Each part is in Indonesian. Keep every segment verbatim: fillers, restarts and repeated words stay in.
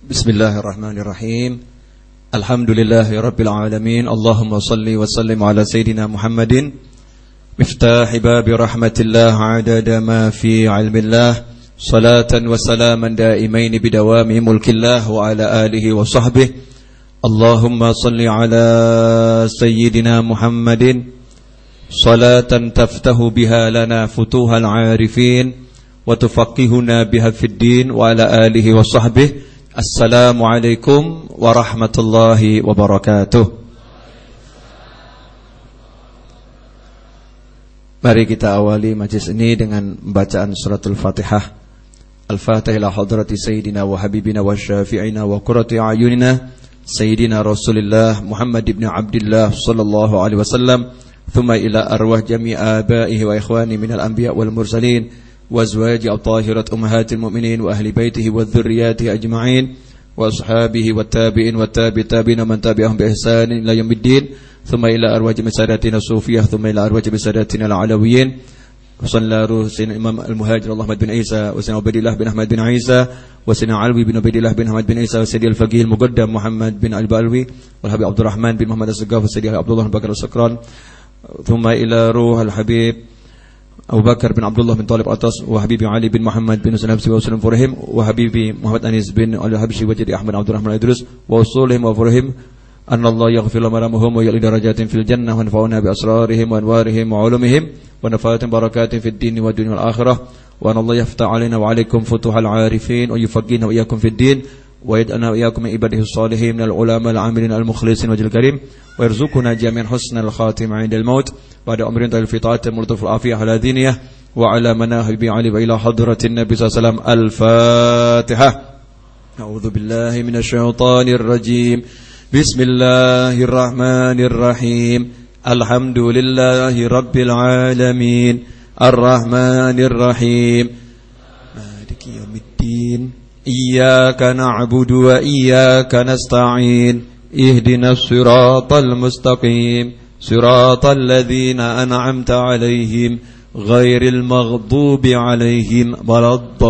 Bismillahirrahmanirrahim. Alhamdulillahirabbil alamin. Allahumma shalli wa sallim ala sayidina Muhammadin miftahi babi rahmatillah adada ma fi ilmillah. Salatan wa salaman daimaini bidawami mulkillah wa ala alihi wa sahbihi. Allahumma shalli ala sayyidina Muhammadin salatan taftahu biha lana futuhal arifin wa tufaqihuna biha fid din wa ala alihi wa sahbihi. Assalamualaikum warahmatullahi wabarakatuh. Mari kita awali majlis ini dengan bacaan suratul Fatihah. Al-Fatihah ila hadrati Sayyidina wa Habibina wa Syafi'ina wa Qurrati a'yunina Sayyidina Rasulullah Muhammad ibn Abdullah sallallahu alaihi wasallam. Thumma ila arwah jami' abaihi wa ikhwani minal anbiya wal mursalin وأزواج الطاهرة أمهات المؤمنين وأهل بيته وذرياته أجمعين وأصحابه والتابعين والتابع التابعين ومن تبعهم بإحسان إلى يوم الدين ثم إلى أرواح ساداتنا الصوفية ثم إلى أرواح ساداتنا العلويين وصلى روح سيدنا الإمام المهاجر الله أحمد بن عيسى وسيدنا عبد الله بن أحمد بن عيسى وسيدنا علوي بن عبد الله بن أحمد بن عيسى وسيدنا الفقيه المقدم محمد بن البالوي والحبيب عبد الرحمن بن محمد السقاف وسيدنا عبد الله بن بكر السكران ثم إلى روح الحبيب Abu Bakar bin Abdullah bin Talib Atas wa Habibi Ali bin Muhammad bin Sunabsi wa Salam Furahim wa Habibi Muhammad Anis bin Al-Habsyi wa Jadi Ahmad Abdurrahman Idrus wa usulihim wa furahim anna Allah yaghfir lahum wa ya'li darajatin fil jannah wa nafa'una bi asrarihim wa anwarihim wa ulumihim wa nafatin barakatin fid din wa dunya wal akhirah wa anna Allah yaftah alaina wa alaikum futuhal arifin wa yufaqihna wa iyyakum fid din wa yad'ana wa iyyakum min ibadihi salihin minal ulama al-amilin al-mukhlisin wa jil karim wa yarzuquna jami'an husnal khatimah 'indal maut pada umrin tal fitaat multafil afiyah ala diniyah wa ala manahib ali wa ila hadratin nabi sallallahu alaihi wasallam. Al-Fatihah. A'udzu billahi minasy syaithanir rajim. Bismillahirrahmanirrahim. Alhamdulillahi rabbil alamin. Arrahmanir rahim. Maliki yaumiddin. Iyyaka na'budu wa iyyaka nasta'in. Ihdinas siratal mustaqim. صراط الذين أنعمت عليهم غير المغضوب عليهم ولا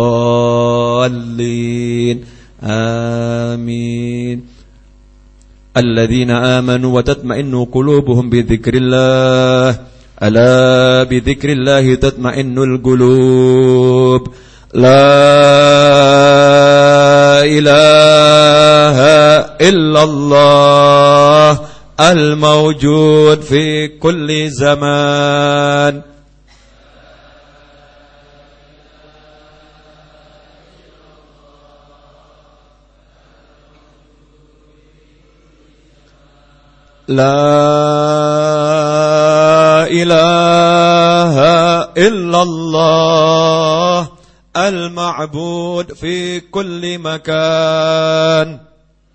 الضالين آمين. الذين آمنوا وتطمئن قلوبهم بذكر الله ألا بذكر الله تطمئن القلوب لا إله إلا الله الموجود في كل زمان لا إله إلا الله المعبود في كل مكان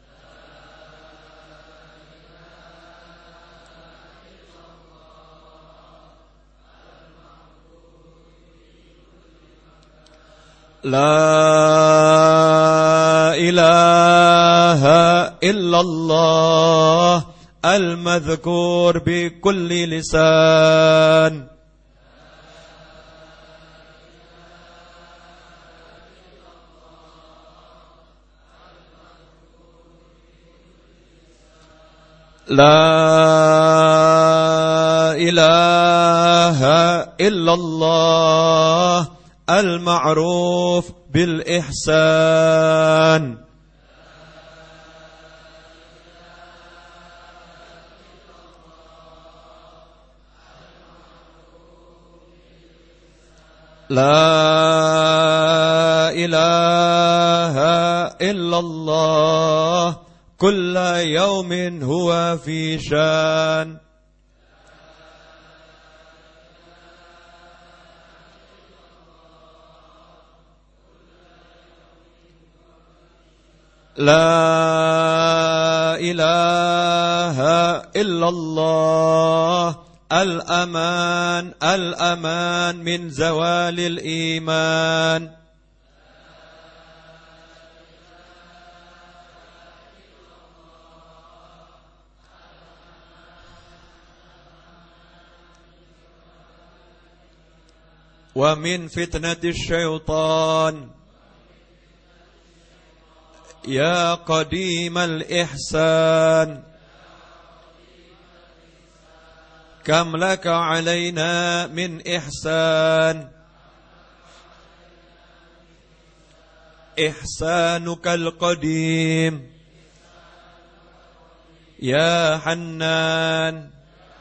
لا إله إلا الله المذكور بكل لسان لا إله إلا الله المعروف بالإحسان لا إله إلا الله كل يوم هو في شان لا إله إلا الله الأمان الأمان من زوال الإيمان ومن فتنة الشيطان يا قديم الإحسان كم لك علينا من إحسان إحسانك القديم يا حنان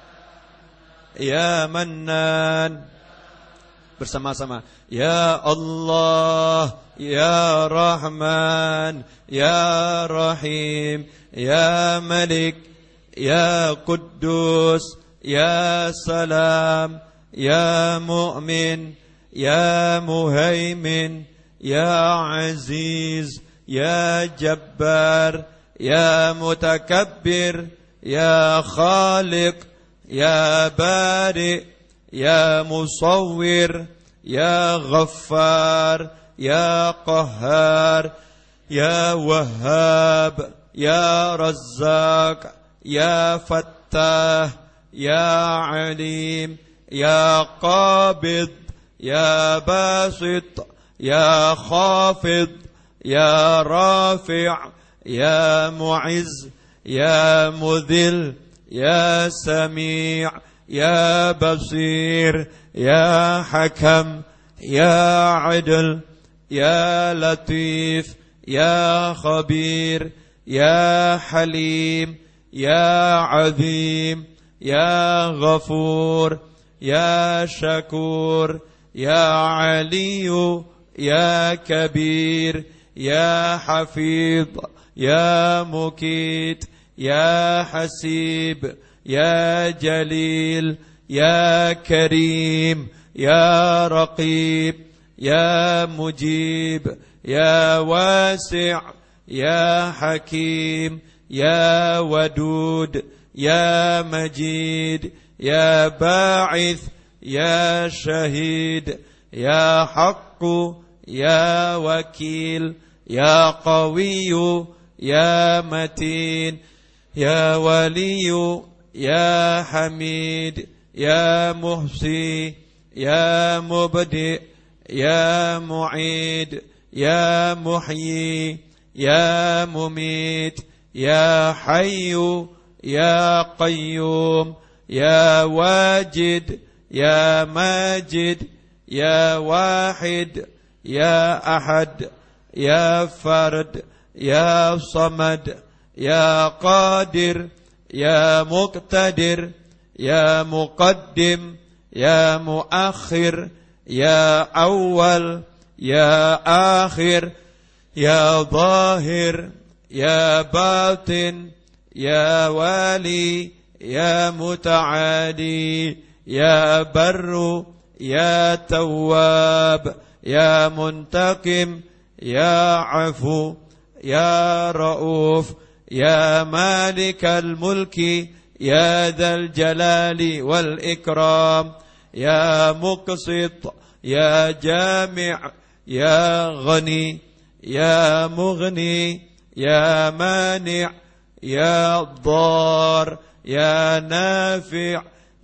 يا منان. Bersama-sama. Ya Allah, Ya Rahman, Ya Rahim, Ya Malik, Ya Quddus, Ya Salam, Ya Mu'min, Ya Muhaimin, Ya Aziz, Ya Jabbar, Ya Mutakabbir, Ya Khaliq, Ya Bari, Ya Musawwir, Ya Ghaffar, Ya Qahhar, Ya Wahhab, Ya Razzaq, Ya Fattah, Ya Alim, Ya Qabid, Ya Basit, Ya Khafid, Ya Rafi', Ya Mu'izz, Ya Mudhil, Ya Sami', Ya Basir, Ya Hakam, Ya Adil, Ya Latif, Ya Khabir, Ya Halim, Ya Azim, Ya Ghafur, Ya Shakur, Ya Aliyu, Ya Kabir, Ya Hafid, Ya Mukit, Ya Hasib, Ya Jalil, Ya Karim, Ya Raqib, Ya Mujib, Ya Wasi', Ya Hakim, Ya Wadud, Ya Majid, Ya Ba'ith, Ya Shahid, Ya Haqqu, Ya Wakil, Ya Qawiyu, Ya Matin, Ya Waliyu, Ya Hamid, Ya Muhsi, Ya Mubdi', Ya Mu'id, Ya Muhyi, Ya Mumit, Ya Hayyu, Ya Qayyum, Ya Wajid, Ya Majid, Ya Wahid, Ya Ahad, Ya Fard, Ya Samad, Ya Qadir, Ya Muqtadir, Ya Muqaddim, Ya Muakhir, Ya Awwal, Ya Akhir, Ya Zahir, Ya Batin, Ya Wali, Ya Muta'ali, Ya Barru, Ya Tawwab, Ya Muntaqim, Ya Afu, Ya Rauf, Ya Malik al-Mulki, Ya Dhal Jalali wal-Ikram, Ya Muqsit, Ya Jami', Ya Ghani, Ya Mughni, Ya Mani', Ya Dar, Ya Nafi',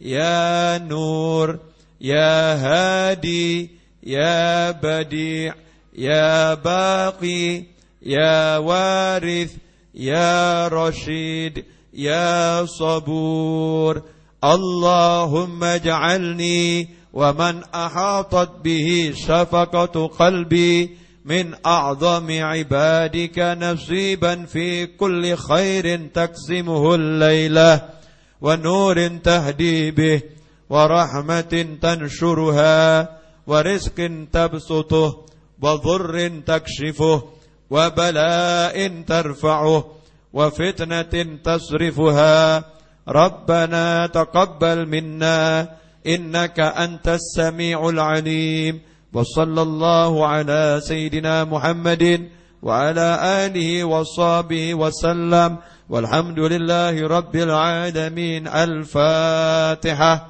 Ya Nur, Ya Hadi, Ya Badi', Ya Baqi, Ya Warith, Ya Rashid, Ya Sabur. Allahumma ij'alni wa man ahatat bihi shafaqatu qalbi min a'zami ibadika nasiban fi kulli khairin taksimuhu al-laylah wa nurin tahdi bih wa rahmatin tanshuruha wa rizqin tabsutuh wa dhurrin takshifuh wa bala'in tarfa'uh wa fitnatin tasrifuha. Rabbana taqabbal minna innaka antas sami'ul alim. Wa sallallahu ala sayyidina Muhammadin wa ala alihi wa sahbihi wa sallam. Walhamdulillahi rabbil alamin. Al-Fatihah.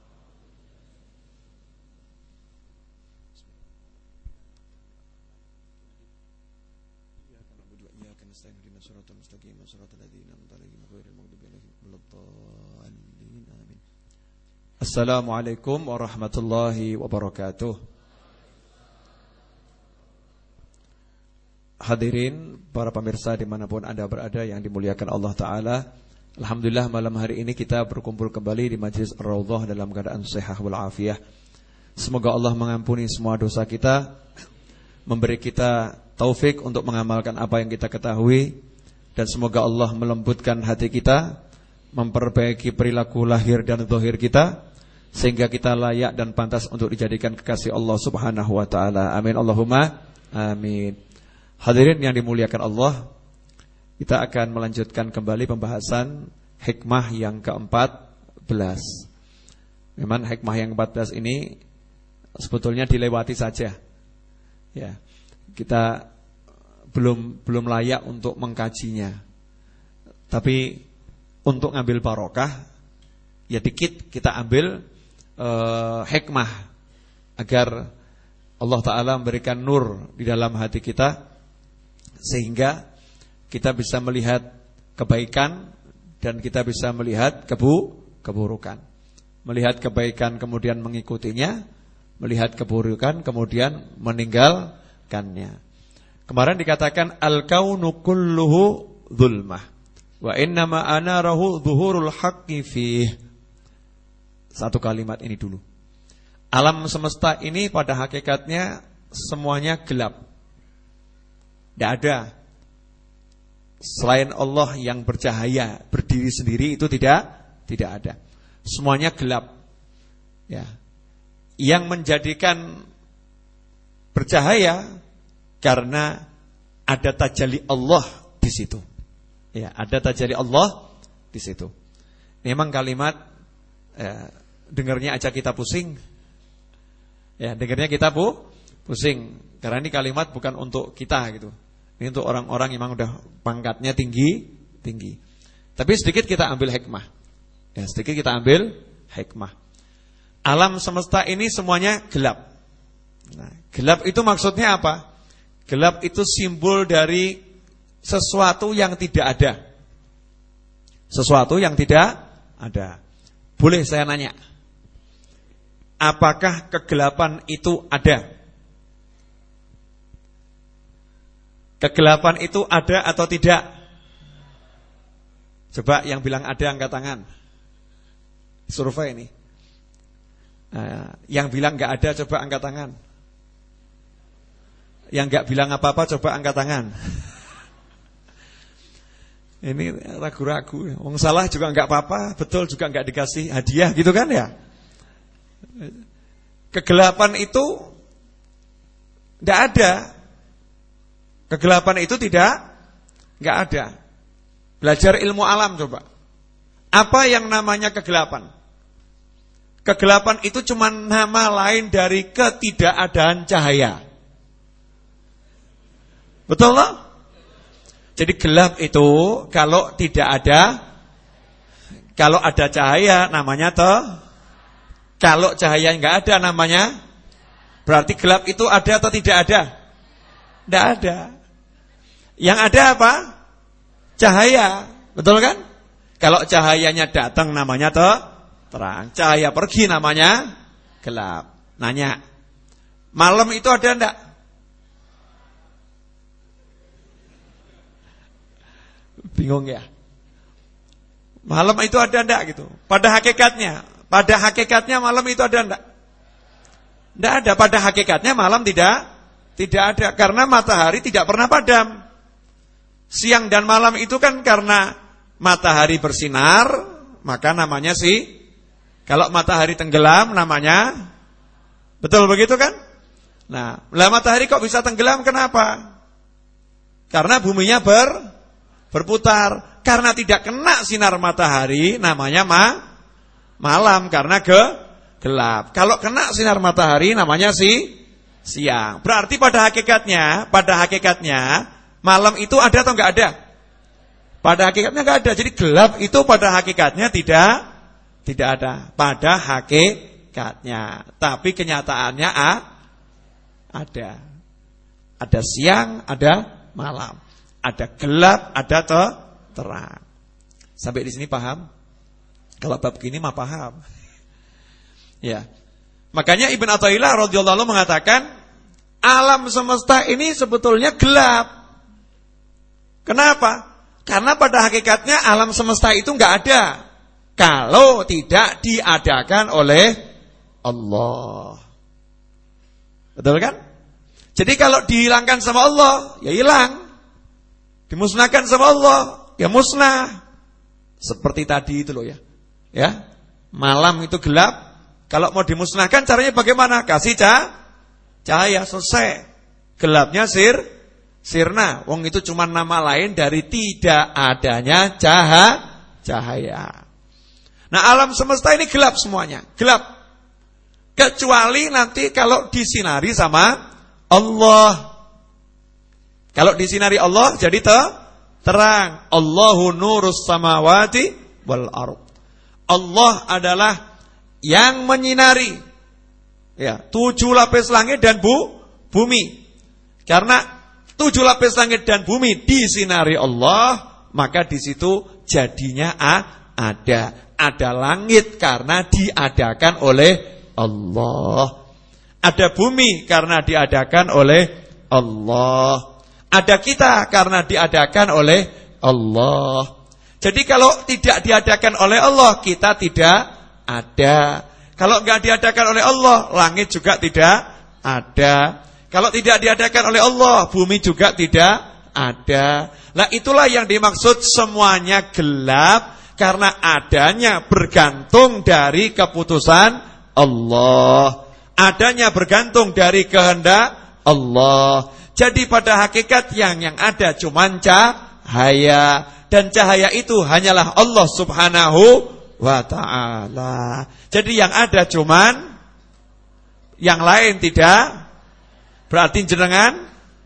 Assalamualaikum warahmatullahi wabarakatuh. Hadirin, para pemirsa dimanapun Anda berada yang dimuliakan Allah Ta'ala, alhamdulillah malam hari ini kita berkumpul kembali di Majlis Ar-Raudhah dalam keadaan sehat walafiat. Semoga Allah mengampuni semua dosa kita, memberi kita taufik untuk mengamalkan apa yang kita ketahui, dan semoga Allah melembutkan hati kita, memperbaiki perilaku lahir dan zahir kita, sehingga kita layak dan pantas untuk dijadikan kekasih Allah Subhanahu wa Ta'ala. Amin Allahumma amin. Hadirin yang dimuliakan Allah, kita akan melanjutkan kembali pembahasan hikmah yang keempat belas. Memang hikmah yang keempat belas ini sebetulnya dilewati saja. Ya, kita belum belum layak untuk mengkajinya. Tapi untuk ngambil barokah, ya dikit kita ambil uh, hikmah agar Allah Ta'ala memberikan nur di dalam hati kita, sehingga kita bisa melihat kebaikan dan kita bisa melihat kebu keburukan. Melihat kebaikan kemudian mengikutinya, melihat keburukan kemudian meninggalkannya. Kemarin dikatakan al-kaunu kulluhu dzulmah wa innama anarahu zuhurul haqqi fih. Satu kalimat ini dulu. Alam semesta ini pada hakikatnya semuanya gelap. Tidak ada selain Allah yang bercahaya, berdiri sendiri, itu tidak tidak ada. Semuanya gelap. Ya. Yang menjadikan bercahaya karena ada tajalli Allah di situ. Ya, ada tajalli Allah di situ. Memang kalimat ya, dengarnya aja kita pusing. Ya, dengarnya kita pu pusing karena ini kalimat bukan untuk kita gitu. Ini untuk orang-orang yang memang udah pangkatnya tinggi, tinggi. Tapi sedikit kita ambil hikmah. Ya, sedikit kita ambil hikmah. Alam semesta ini semuanya gelap. Nah, gelap itu maksudnya apa? Gelap itu simbol dari sesuatu yang tidak ada. Sesuatu yang tidak ada. Boleh saya nanya, apakah kegelapan itu ada? Kegelapan itu ada atau tidak? Coba yang bilang ada angkat tangan. Survei ini. Nah, yang bilang enggak ada coba angkat tangan. Yang enggak bilang apa-apa coba angkat tangan. Ini ragu-ragu. Wong salah juga enggak apa-apa, betul juga enggak dikasih hadiah gitu kan ya? Kegelapan itu enggak ada. Kegelapan itu tidak enggak ada. Belajar ilmu alam coba. Apa yang namanya kegelapan? Kegelapan itu cuma nama lain dari ketidakadaan cahaya. Betul loh? Jadi gelap itu kalau tidak ada, kalau ada cahaya namanya toh. Kalau cahaya enggak ada namanya, berarti gelap itu ada atau tidak ada? Tidak ada. Yang ada apa? Cahaya. Betul kan? Kalau cahayanya datang namanya toh terang. Cahaya pergi namanya gelap. Nanya, malam itu ada enggak? Bingung ya? Malam itu ada enggak gitu? Pada hakikatnya, pada hakikatnya malam itu ada enggak? Enggak ada. Pada hakikatnya malam tidak Tidak ada, karena matahari tidak pernah padam. Siang dan malam itu kan karena matahari bersinar, maka namanya sih. Kalau matahari tenggelam namanya, betul begitu kan? Nah, lah matahari kok bisa tenggelam, kenapa? Karena buminya ber, berputar. Karena tidak kena sinar matahari, namanya ma, malam, karena ge, gelap. Kalau kena sinar matahari, namanya sih siang. Berarti pada hakikatnya, pada hakikatnya malam itu ada atau enggak ada? Pada hakikatnya enggak ada. Jadi gelap itu pada hakikatnya tidak tidak ada. Pada hakikatnya. Tapi kenyataannya a, ada. Ada siang, ada malam. Ada gelap, ada te, terang. Sampai di sini paham? Kalau bab gini mah paham. Ya. Makanya Ibn Athaillah radhiyallahu anhu mengatakan, alam semesta ini sebetulnya gelap. Kenapa? Karena pada hakikatnya alam semesta itu enggak ada kalau tidak diadakan oleh Allah. Betul kan? Jadi kalau dihilangkan sama Allah, ya hilang. Dimusnahkan sama Allah, ya musnah. Seperti tadi itu loh ya. Ya. Malam itu gelap, kalau mau dimusnahkan caranya bagaimana? Kasih cah, cahaya, selesai. Gelapnya sir, sirna. Wong itu cuma nama lain dari tidak adanya cahaya, cahaya. Nah, alam semesta ini gelap semuanya, gelap. Kecuali nanti kalau disinari sama Allah. Kalau disinari Allah jadi te, terang. Allahu nurus samawati wal ardh. Allah adalah yang menyinari ya, tujuh lapis langit dan bu, bumi. Karena tujuh lapis langit dan bumi disinari Allah, maka di situ jadinya a, ada. Ada langit karena diadakan oleh Allah. Ada bumi karena diadakan oleh Allah. Ada kita karena diadakan oleh Allah. Jadi kalau tidak diadakan oleh Allah, kita tidak ada. Kalau enggak diadakan oleh Allah, langit juga tidak ada. Kalau tidak diadakan oleh Allah, bumi juga tidak ada. Nah, itulah yang dimaksud semuanya gelap karena adanya bergantung dari keputusan Allah. Adanya bergantung dari kehendak Allah. Jadi pada hakikat yang yang ada cuman cahaya. Dan cahaya itu hanyalah Allah subhanahu wa ta'ala. Jadi yang ada cuman, yang lain tidak. Berarti jenengan,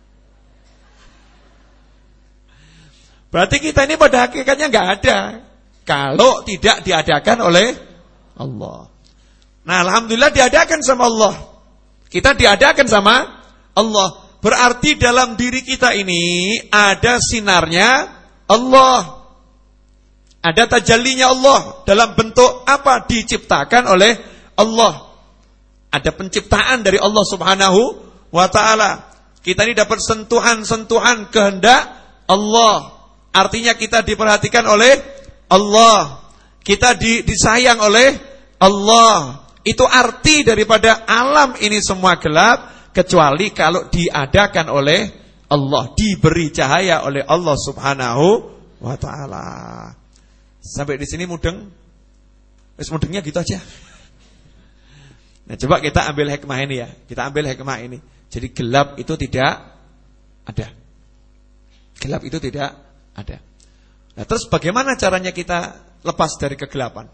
berarti kita ini pada hakikatnya enggak ada kalau tidak diadakan oleh Allah. Nah, alhamdulillah diadakan sama Allah. Kita diadakan sama Allah. Berarti dalam diri kita ini ada sinarnya Allah. Ada tajallinya Allah. Dalam bentuk apa? Diciptakan oleh Allah. Ada penciptaan dari Allah subhanahu wa ta'ala. Kita ini dapat sentuhan-sentuhan kehendak Allah. Artinya kita diperhatikan oleh Allah. Kita di, disayang oleh Allah. Itu arti daripada alam ini semua gelap, kecuali kalau diadakan oleh Allah, diberi cahaya oleh Allah subhanahu wa ta'ala. Sampai di sini mudeng? Wis mudengnya gitu aja. Nah, coba kita ambil hikmah ini ya. Kita ambil hikmah ini. Jadi gelap itu tidak ada. Gelap itu tidak ada. Nah, terus bagaimana caranya kita lepas dari kegelapan?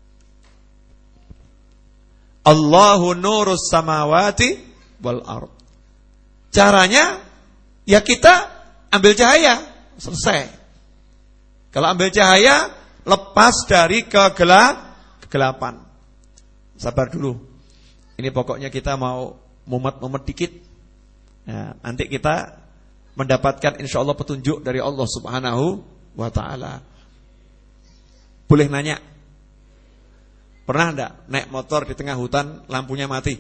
Allahu nurus samawati wal ardh. Caranya ya kita ambil cahaya, selesai. Kalau ambil cahaya, lepas dari kegelap, kegelapan. Sabar dulu. Ini pokoknya kita mau mumet-mumet dikit. Nah, nanti kita mendapatkan insyaallah petunjuk dari Allah subhanahu wa ta'ala. Boleh nanya? Pernah enggak naik motor di tengah hutan lampunya mati?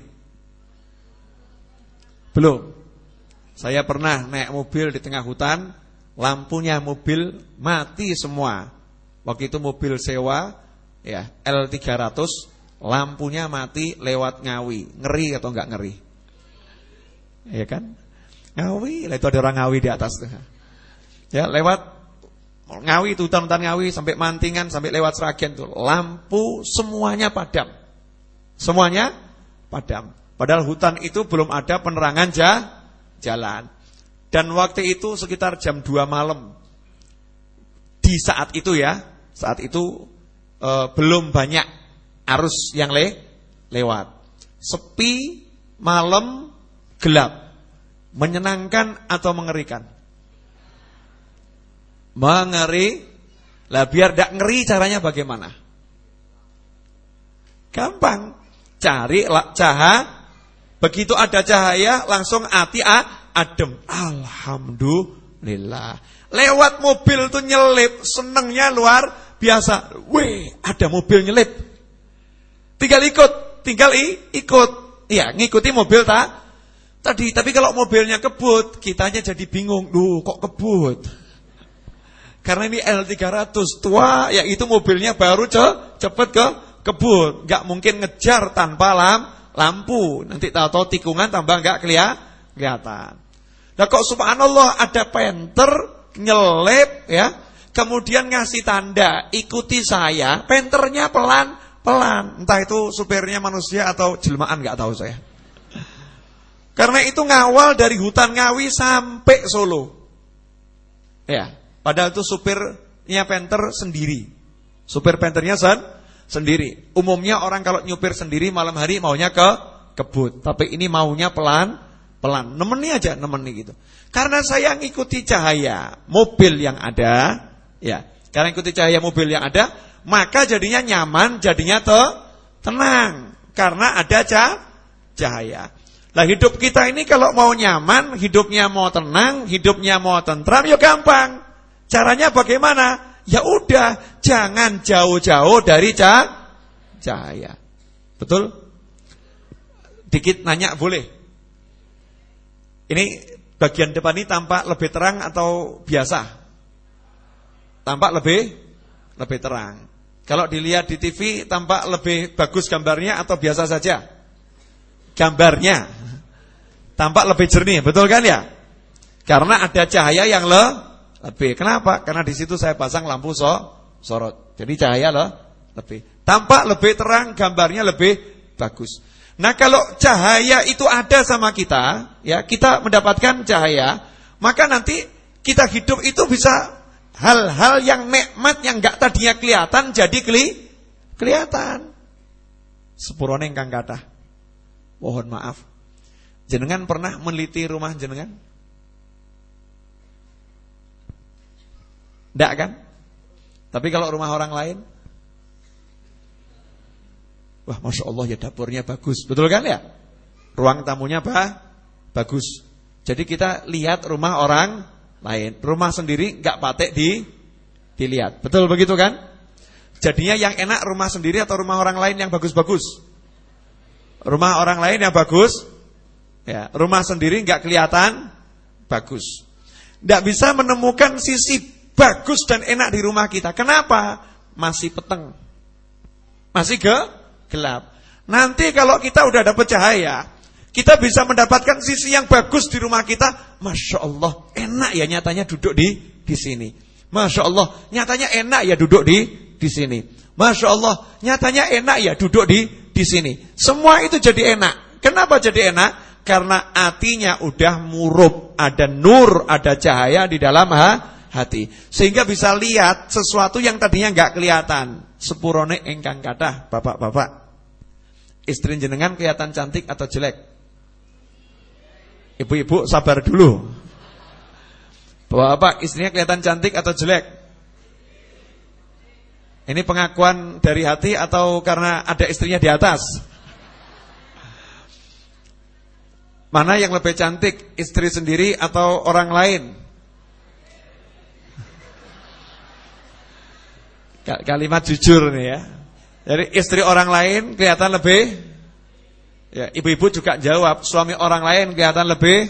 Belum. Saya pernah naik mobil di tengah hutan, lampunya mobil mati semua. Waktu itu mobil sewa ya, L tiga ratus, lampunya mati lewat Ngawi. Ngeri atau enggak ngeri? Ya kan? Ngawi, lah itu ada orang Ngawi di atas tuh. Ya, lewat Ngawi itu hutan-hutan Ngawi sampai Mantingan, sampai lewat Sragen tuh. Lampu semuanya padam. Semuanya padam. Padahal hutan itu belum ada penerangan jah, jalan. Dan waktu itu sekitar jam dua malam. Di saat itu ya, saat itu e, belum banyak arus yang le, lewat. Sepi, malam, gelap. Menyenangkan atau mengerikan? Mengeri. Lah biar tidak ngeri caranya bagaimana? Gampang. Cari cahaya. Begitu ada cahaya langsung hati ah, adem. Alhamdulillah. Lewat mobil tuh nyelip, senengnya luar biasa. Weh, ada mobil nyelip. Tinggal ikut, tinggal i, ikut. Iya, ngikuti mobil tak? Tadi, tapi kalau mobilnya kebut, kitanya jadi bingung. Duh, kok kebut? Karena ini L tiga ratus tua, ya itu mobilnya baru ce, cepet ke kebun. Gak mungkin ngejar tanpa lam, lampu. Nanti tahu-tahu tikungan tambah gak kelihatan. Nah kok subhanallah ada penter nyelip ya, kemudian ngasih tanda ikuti saya, penternya pelan-pelan. Entah itu supirnya manusia atau jelmaan gak tahu saya. Karena itu ngawal dari hutan Ngawi sampai Solo. Ya, padahal itu supirnya penter sendiri. Supir penternya sen, sendiri. Umumnya orang kalau nyupir sendiri malam hari maunya ke kebun. Tapi ini maunya pelan-pelan. Nemeni aja, nemeni gitu. Karena saya ngikuti cahaya mobil yang ada, ya. Karena ngikuti cahaya mobil yang ada, maka jadinya nyaman, jadinya te, tenang. Karena ada cah, cahaya. Lah hidup kita ini kalau mau nyaman, hidupnya mau tenang, hidupnya mau tentram, ya gampang. Caranya bagaimana? Ya udah, jangan jauh-jauh dari cah, cahaya. Betul? Dikit nanya boleh? Ini bagian depan ini tampak lebih terang atau biasa? Tampak lebih lebih terang. Kalau dilihat di T V tampak lebih bagus gambarnya atau biasa saja? Gambarnya tampak lebih jernih, betul kan ya? Karena ada cahaya yang le, lebih. Kenapa? Karena di situ saya pasang lampu so, sorot. Jadi cahaya le, lebih. Tampak lebih terang, gambarnya lebih bagus. Nah kalau cahaya itu ada sama kita, ya kita mendapatkan cahaya, maka nanti kita hidup itu bisa hal-hal yang nikmat yang enggak tadinya kelihatan jadi keli, kelihatan. Sepurone ingkang kathah. Mohon maaf. Jenengan pernah meneliti rumah jenengan? Enggak kan? Tapi kalau rumah orang lain, wah Masya Allah ya dapurnya bagus. Betul kan ya? Ruang tamunya bah, bagus. Jadi kita lihat rumah orang lain. Rumah sendiri enggak patek di, dilihat. Betul begitu kan? Jadinya yang enak rumah sendiri atau rumah orang lain yang bagus-bagus? Rumah orang lain yang bagus. Ya, rumah sendiri enggak kelihatan bagus. Enggak bisa menemukan sisi bagus dan enak di rumah kita. Kenapa? Masih peteng. Masih ke gelap. Nanti kalau kita udah dapat cahaya, kita bisa mendapatkan sisi yang bagus di rumah kita. Masya Allah, enak ya nyatanya duduk di di sini. Masya Allah, nyatanya enak ya duduk di di sini. Masya Allah, nyatanya enak ya duduk di di sini. Semua itu jadi enak. Kenapa jadi enak? Karena hatinya udah murub, ada nur, ada cahaya di dalam ha, hati. Sehingga bisa lihat sesuatu yang tadinya enggak kelihatan. Sepurone ingkang kathah, bapak-bapak. Istri jenengan kelihatan cantik atau jelek? Ibu-ibu sabar dulu. Bapak-bapak, istrinya kelihatan cantik atau jelek? Ini pengakuan dari hati atau karena ada istrinya di atas? Mana yang lebih cantik, istri sendiri atau orang lain? Kalimat jujur nih ya. Jadi istri orang lain kelihatan lebih, ya ibu-ibu juga jawab, suami orang lain kelihatan lebih,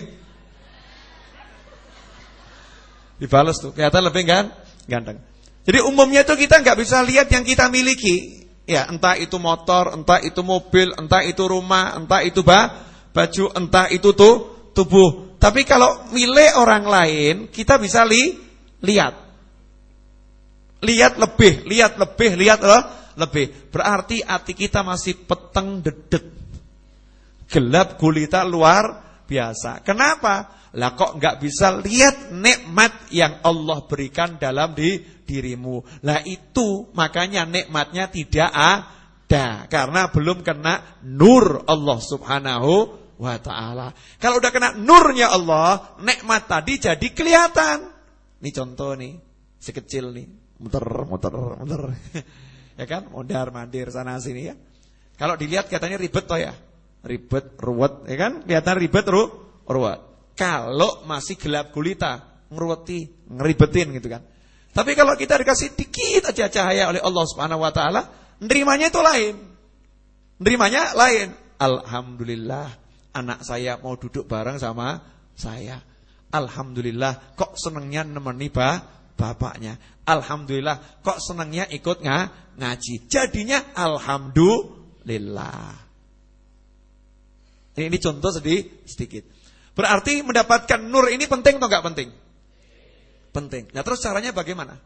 dibalas tuh, kelihatan lebih kan ganteng. Jadi umumnya tuh kita nggak bisa lihat yang kita miliki, ya entah itu motor, entah itu mobil, entah itu rumah, entah itu bah baju, entah itu tuh tubuh. Tapi kalau milik orang lain, kita bisa li, lihat. Lihat lebih, lihat lebih, lihat lebih. Berarti hati kita masih peteng dedek. Gelap gulita luar biasa. Kenapa? Lah kok enggak bisa lihat nikmat yang Allah berikan dalam di dirimu. Lah itu makanya nikmatnya tidak ada. Karena belum kena nur Allah Subhanahu wa ta'ala. Kalau udah kena nurnya Allah, nikmat tadi jadi kelihatan. Ini contoh nih, sekecil nih, muter, muter, muter. Ya kan, mondar mandir sana sini ya. Kalau dilihat katanya ribet toh ya, ribet, ruwet, ya kan, kelihatan ribet, ru, ruwet. Kalau masih gelap gulita, ngeruweti, ngeribetin gitu kan. Tapi kalau kita dikasih dikit aja cahaya oleh Allah Subhanahu wa ta'ala, nerimanya itu lain. Nerimanya lain. Alhamdulillah. Anak saya mau duduk bareng sama saya. Alhamdulillah, kok senengnya nemeni bah, bapaknya. Alhamdulillah, kok senangnya ikut ng ngaji. Jadinya alhamdulillah. Ini, ini contoh sedih, sedikit. Berarti mendapatkan nur ini penting atau enggak penting? Penting. Nah terus caranya bagaimana?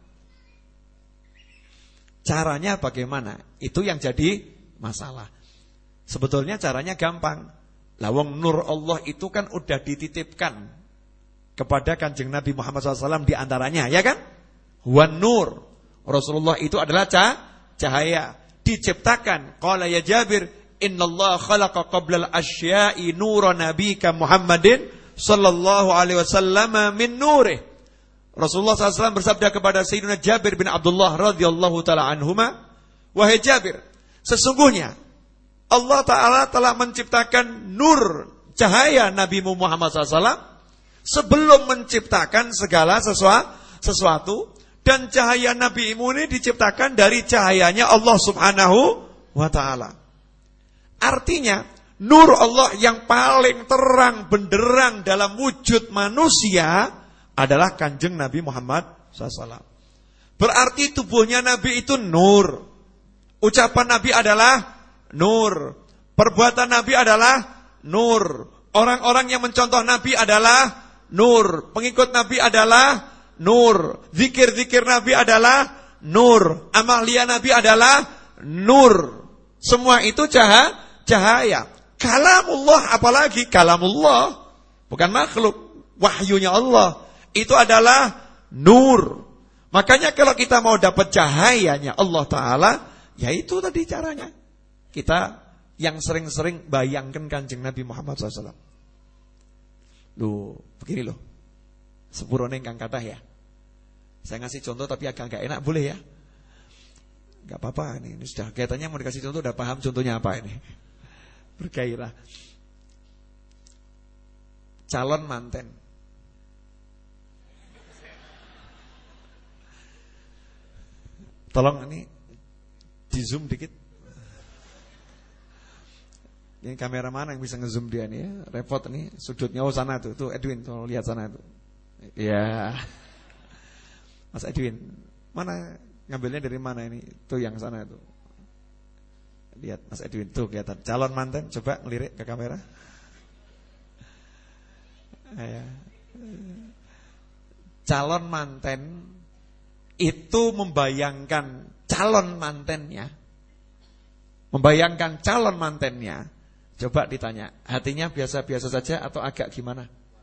Caranya bagaimana? Itu yang jadi masalah. Sebetulnya caranya gampang. Lawang nur Allah itu kan udah dititipkan kepada Kanjeng Nabi Muhammad shallallahu alaihi wasallam di antaranya, ya kan? Wan nur. Rasulullah itu adalah cahaya. Diciptakan. Qala ya Jabir, innallaha khalaqa qablal asya'i nura nabika Muhammadin sallallahu alaihi wasallam min nurih. Rasulullah shallallahu alaihi wasallam bersabda kepada Sayyidina Jabir bin Abdullah radhiyallahu ta'ala anhuma, wahai Jabir, sesungguhnya Allah Ta'ala telah menciptakan nur, cahaya Nabi Muhammad shallallahu alaihi wasallam sebelum menciptakan segala sesuatu. Dan cahaya Nabi ini diciptakan dari cahayanya Allah Subhanahu wa Ta'ala. Artinya, nur Allah yang paling terang benderang dalam wujud manusia adalah Kanjeng Nabi Muhammad shallallahu alaihi wasallam. Berarti tubuhnya Nabi itu nur. Ucapan Nabi adalah nur. Perbuatan Nabi adalah nur. Orang-orang yang mencontoh Nabi adalah nur. Pengikut Nabi adalah nur. Zikir-zikir Nabi adalah nur. Amalia Nabi adalah nur. Semua itu cahaya. cahaya. Kalamullah, apalagi kalamullah, bukan makhluk, wahyunya Allah. Itu adalah nur. Makanya kalau kita mau dapat cahayanya Allah Ta'ala, ya itu tadi caranya. Kita yang sering-sering bayangkan Kanjeng Nabi Muhammad shallallahu alaihi wasallam. Loh, begini loh. Sepurone ingkang kathah ya. Saya ngasih contoh tapi agak gak enak, boleh ya? Gak apa-apa, ini, ini sudah kelihatannya mau dikasih contoh, udah paham contohnya apa ini. Bergairah. Calon manten. Tolong ini di zoom dikit. Ini kamera mana yang bisa ngezoom dia nih ya? Repot nih, sudutnya oh sana tuh, tuh Edwin, tolong lihat sana tuh. Ya, Mas Edwin, mana ngambilnya dari mana ini? Tuh yang sana tuh. Lihat Mas Edwin tuh kelihatan calon manten, coba ngelirik ke kamera. Ya. Calon manten itu membayangkan calon mantennya. Membayangkan calon mantennya. Coba ditanya, hatinya biasa-biasa saja atau agak gimana?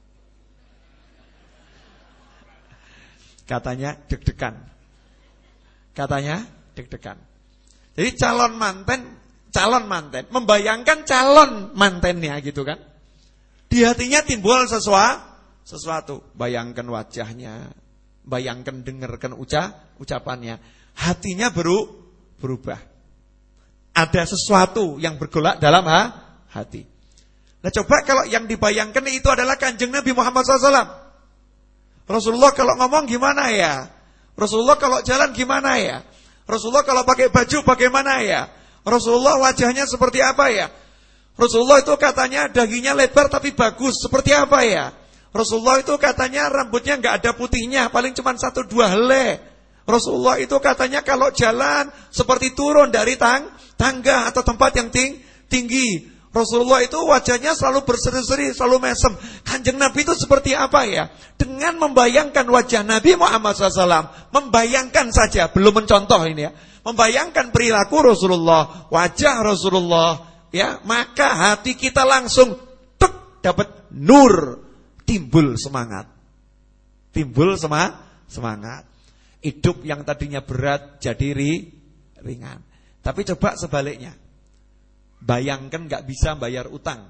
Katanya deg-degan. Katanya deg-degan. Jadi calon manten, calon manten membayangkan calon mantennya gitu kan. Di hatinya timbul sesuatu, sesuatu. Bayangkan wajahnya, bayangkan dengarkan ucap, ucapannya. Hatinya baru berubah. Ada sesuatu yang bergolak dalam ha, hati. Nah coba kalau yang dibayangkan itu adalah Kanjeng Nabi Muhammad shallallahu alaihi wasallam. Rasulullah kalau ngomong gimana ya? Rasulullah kalau jalan gimana ya? Rasulullah kalau pakai baju bagaimana ya? Rasulullah wajahnya seperti apa ya? Rasulullah itu katanya dahinya lebar tapi bagus, seperti apa ya? Rasulullah itu katanya rambutnya nggak ada putihnya, paling cuma satu dua helai. Rasulullah itu katanya kalau jalan seperti turun dari tang, tangga atau tempat yang ting, tinggi. Rasulullah itu wajahnya selalu berseri-seri, selalu mesem. Kanjeng Nabi itu seperti apa ya? Dengan membayangkan wajah Nabi Muhammad shallallahu alaihi wasallam, membayangkan saja, belum mencontoh ini ya. Membayangkan perilaku Rasulullah, wajah Rasulullah, ya, maka hati kita langsung tuk, dapat nur, timbul semangat. Timbul sema, semangat. Hidup yang tadinya berat jadi ri, ringan. Tapi coba sebaliknya. Bayangkan gak bisa bayar utang.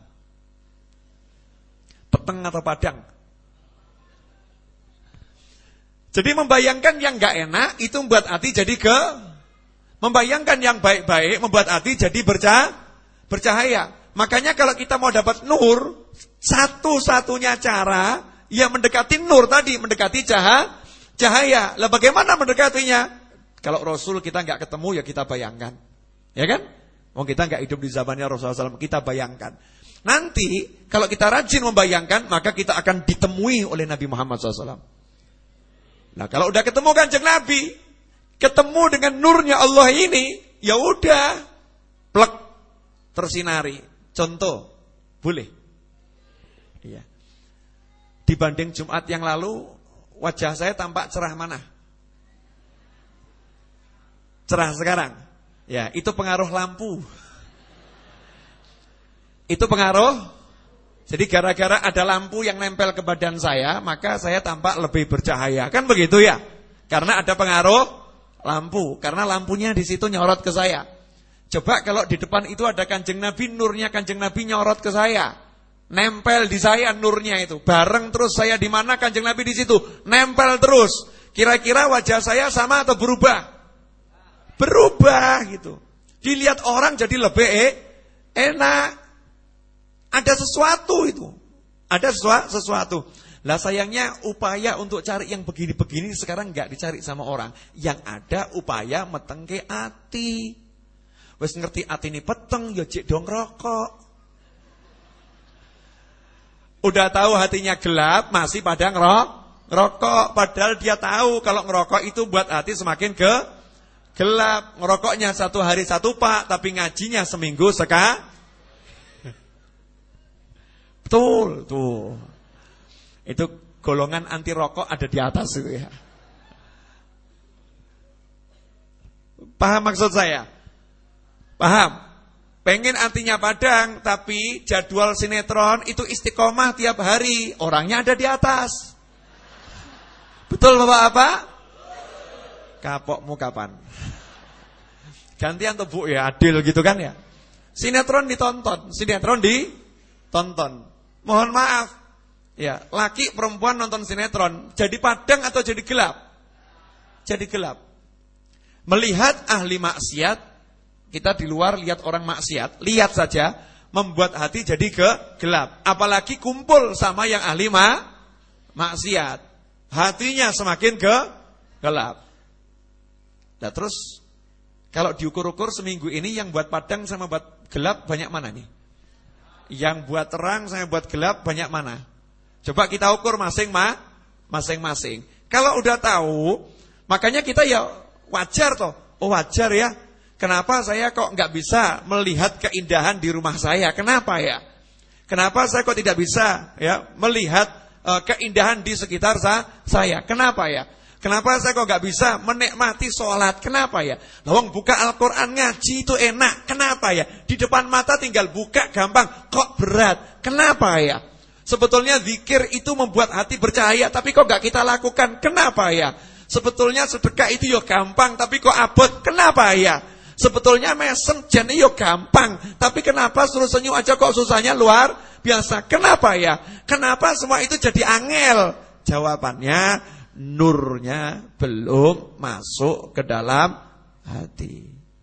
Peteng atau padang? Jadi membayangkan yang gak enak itu membuat hati jadi ke. Membayangkan yang baik-baik membuat hati jadi bercah, bercahaya. Makanya kalau kita mau dapat nur, satu-satunya cara yang mendekati nur tadi, mendekati cahaya. Cahaya. Lah bagaimana mendekatinya? Kalau Rasul kita gak ketemu ya kita bayangkan. Ya kan? Oh kita nggak hidup di zamannya Rasulullah shallallahu alaihi wasallam, kita bayangkan. Nanti kalau kita rajin membayangkan, maka kita akan ditemui oleh Nabi Muhammad shallallahu alaihi wasallam. Nah, kalau udah ketemu Kanjeng Nabi, ketemu dengan nurnya Allah ini, ya udah plek tersinari. Contoh, boleh. Iya. Dibanding Jumat yang lalu, wajah saya tampak cerah mana? Cerah sekarang. Ya, itu pengaruh lampu. Itu pengaruh. Jadi gara-gara ada lampu yang nempel ke badan saya, maka saya tampak lebih bercahaya. Kan begitu ya? Karena ada pengaruh lampu. Karena lampunya di situ nyorot ke saya. Coba kalau di depan itu ada Kanjeng Nabi, nurnya Kanjeng Nabi nyorot ke saya. Nempel di saya nurnya itu. Bareng terus saya di mana Kanjeng Nabi di situ. Nempel terus. Kira-kira wajah saya sama atau berubah? Berubah gitu. Dilihat orang jadi lebih eh, enak. Ada sesuatu itu. Ada sesuatu. Lah sayangnya upaya untuk cari yang begini-begini sekarang enggak dicari sama orang. Yang ada upaya metengke ati. Wis ngerti ati ini peteng ya jek dong rokok. Udah tahu hatinya gelap masih pada ngerok, ngerokok. Padahal dia tahu kalau ngerokok itu buat hati semakin ke gelap. Ngerokoknya satu hari satu pak, tapi ngajinya seminggu sekali. Betul, tuh. Itu golongan anti rokok ada di atas itu ya. Paham maksud saya? Paham? Pengen antinya padang, tapi jadwal sinetron itu istiqomah tiap hari. Orangnya ada di atas. Betul Bapak-bapak? Kapokmu kapan? Gantian tuh Bu ya, adil gitu kan ya. Sinetron ditonton, sinetron ditonton. Mohon maaf, ya laki perempuan nonton sinetron, jadi padang atau jadi gelap? Jadi gelap. Melihat ahli maksiat, kita di luar lihat orang maksiat, lihat saja membuat hati jadi ke gelap. Apalagi kumpul sama yang ahli ma maksiat, hatinya semakin ke gelap. Nah terus kalau diukur-ukur seminggu ini yang buat padang sama buat gelap banyak mana nih? Yang buat terang sama buat gelap banyak mana? Coba kita ukur masing-masing masing-masing. Kalau udah tahu, makanya kita ya wajar toh. Oh wajar ya. Kenapa saya kok nggak bisa melihat keindahan di rumah saya? Kenapa ya? Kenapa saya kok tidak bisa ya melihat uh, keindahan di sekitar sa saya? Kenapa ya? Kenapa saya kok gak bisa menikmati sholat? Kenapa ya? Lawang buka Al-Quran ngaji itu enak. Kenapa ya? Di depan mata tinggal buka gampang. Kok berat? Kenapa ya? Sebetulnya zikir itu membuat hati bercahaya, tapi kok gak kita lakukan? Kenapa ya? Sebetulnya sedekah itu yo gampang, tapi kok abot? Kenapa ya? Sebetulnya mesem jen yo gampang, tapi kenapa suruh senyum aja kok susahnya luar biasa? Kenapa ya? Kenapa semua itu jadi angel? Jawabannya, nurnya belum masuk ke dalam hati.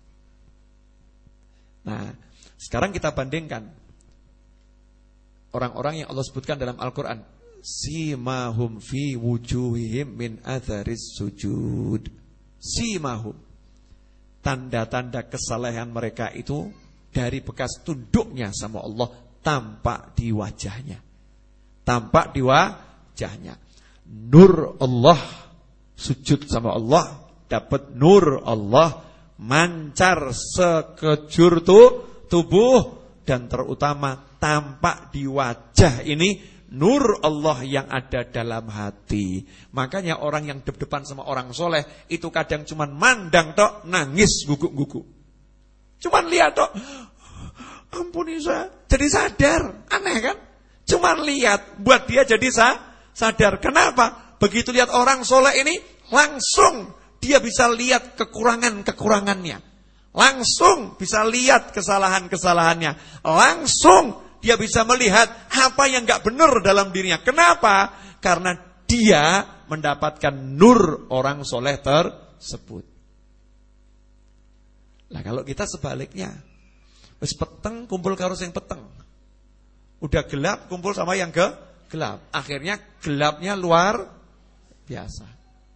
Nah, sekarang kita bandingkan orang-orang yang Allah sebutkan dalam Al-Quran. Simahum fi wujuhihim min atharis sujud. Simahum, tanda-tanda kesalehan mereka itu dari bekas tunduknya sama Allah, tampak di wajahnya. Tampak di wajahnya. Nur Allah, sujud sama Allah, dapat nur Allah, mancar sekejur tuh tubuh, dan terutama tampak di wajah ini nur Allah yang ada dalam hati. Makanya orang yang dep-depan sama orang soleh itu kadang cuman mandang tok, nangis guguk-guguk. Cuman lihat tok, ampuni saya, jadi sadar. Aneh kan? Cuman lihat, buat dia jadi sah sadar. Kenapa? Begitu lihat orang soleh ini, langsung dia bisa lihat kekurangan-kekurangannya. Langsung bisa lihat kesalahan-kesalahannya. Langsung dia bisa melihat apa yang gak benar dalam dirinya. Kenapa? Karena dia mendapatkan nur orang soleh tersebut. Nah kalau kita sebaliknya, wis peteng kumpul karo sing peteng. Udah gelap kumpul sama yang ke gelap. Akhirnya gelapnya luar biasa.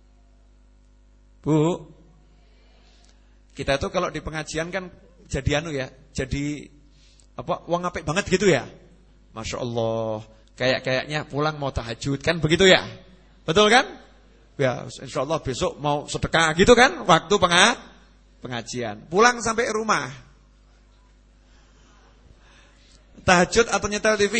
Bu, kita tuh kalau di pengajian kan jadi anu ya, jadi apa, wong apik banget gitu ya. Masya Allah, kayak-kayaknya pulang mau tahajud kan begitu ya. Betul kan? Ya, insyaallah besok mau sedekah gitu kan, waktu penga pengajian. Pulang sampai rumah. Tahajud atau nyetel T V?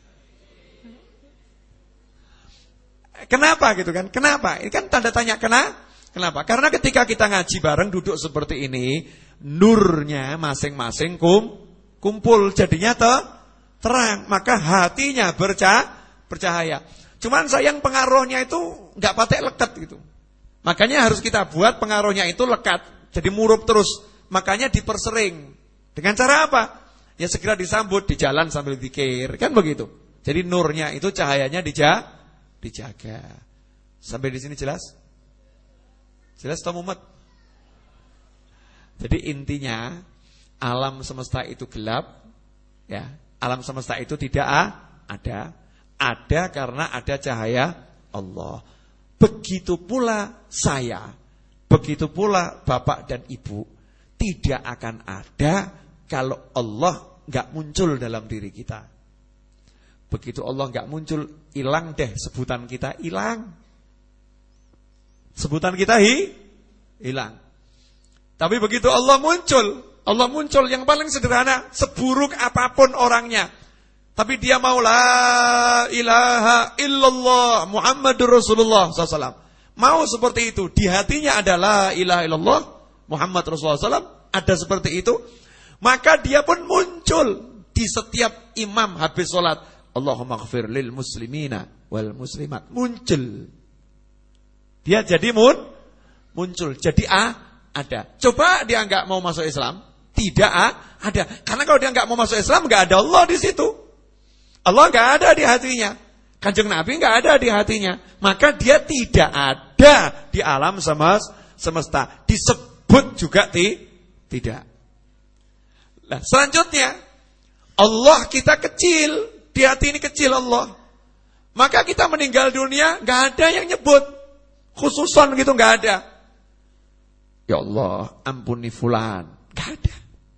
Kenapa gitu kan? Kenapa? Ini kan tanda tanya kenapa? Kenapa? Karena ketika kita ngaji bareng duduk seperti ini, nurnya masing-masing kum, kumpul jadinya te, terang, maka hatinya bercah, bercahaya. Cuman sayang pengaruhnya itu nggak patek lekat gitu. Makanya harus kita buat pengaruhnya itu lekat, jadi murup terus. Makanya dipersering. Dengan cara apa? Ya segera disambut di jalan sambil zikir, kan begitu. Jadi nurnya itu cahayanya dija, dijaga. Sampai di sini jelas? Jelas atau mumet? Jadi intinya alam semesta itu gelap, ya. Alam semesta itu tidak ada, ada karena ada cahaya Allah. Begitu pula saya, begitu pula bapak dan ibu tidak akan ada kalau Allah nggak muncul dalam diri kita. Begitu Allah nggak muncul, hilang deh sebutan kita, hilang. Sebutan kita hi, hilang. Tapi begitu Allah muncul, Allah muncul yang paling sederhana, seburuk apapun orangnya, tapi dia mau la ilaha illallah Muhammadur Rasulullah sallallahu alaihi wasallam. Mau seperti itu, di hatinya ada la ilaha illallah Muhammad Rasulullah sallallahu alaihi wasallam, ada seperti itu, maka dia pun muncul di setiap imam habis sholat. Allahumma ghfir lil muslimina wal muslimat. Muncul. Dia jadi mun, muncul. Jadi A, ada. Coba dia enggak mau masuk Islam, tidak A, ada. Karena kalau dia enggak mau masuk Islam, enggak ada Allah di situ. Allah enggak ada di hatinya. Kanjeng Nabi enggak ada di hatinya. Maka dia tidak ada di alam semesta. Disebut juga ti, tidak. Nah, selanjutnya, Allah kita kecil, di hati ini kecil Allah. Maka kita meninggal dunia, enggak ada yang nyebut. Khususan gitu enggak ada. Ya Allah, ampuni fulan, enggak ada.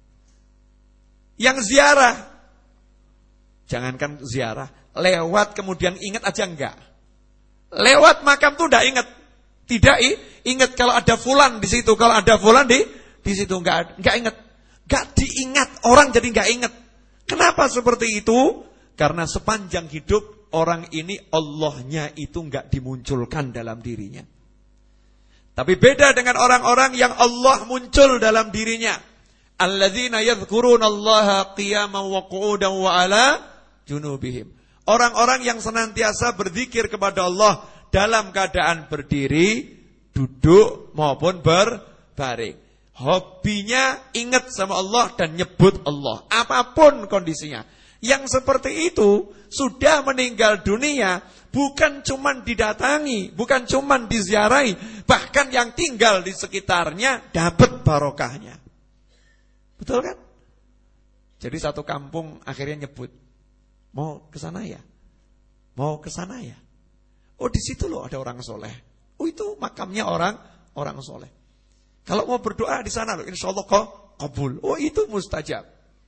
Yang ziarah, jangankan ziarah, lewat kemudian ingat aja enggak. Lewat makam tuh enggak ingat. Tidak ingat kalau ada fulan di situ, kalau ada fulan di di situ enggak enggak ingat. Enggak diingat, orang jadi enggak ingat. Kenapa seperti itu? Karena sepanjang hidup orang ini Allahnya itu enggak dimunculkan dalam dirinya. Tapi beda dengan orang-orang yang Allah muncul dalam dirinya. Alladzina yadhkurunallaha qiyaman wa qu'udan wa ala junubihim. Orang-orang yang senantiasa berzikir kepada Allah dalam keadaan berdiri, duduk maupun berbaring. Hobinya ingat sama Allah dan nyebut Allah, apapun kondisinya. Yang seperti itu sudah meninggal dunia, bukan cuman didatangi, bukan cuman diziarahi, bahkan yang tinggal di sekitarnya dapat barokahnya. Betul kan? Jadi satu kampung akhirnya nyebut, mau ke sana ya? Mau ke sana ya? Oh di situ loh ada orang soleh. Oh itu makamnya orang orang soleh. Kalau mau berdoa di sana loh, insya Allah kok kabul. Oh itu mustajab.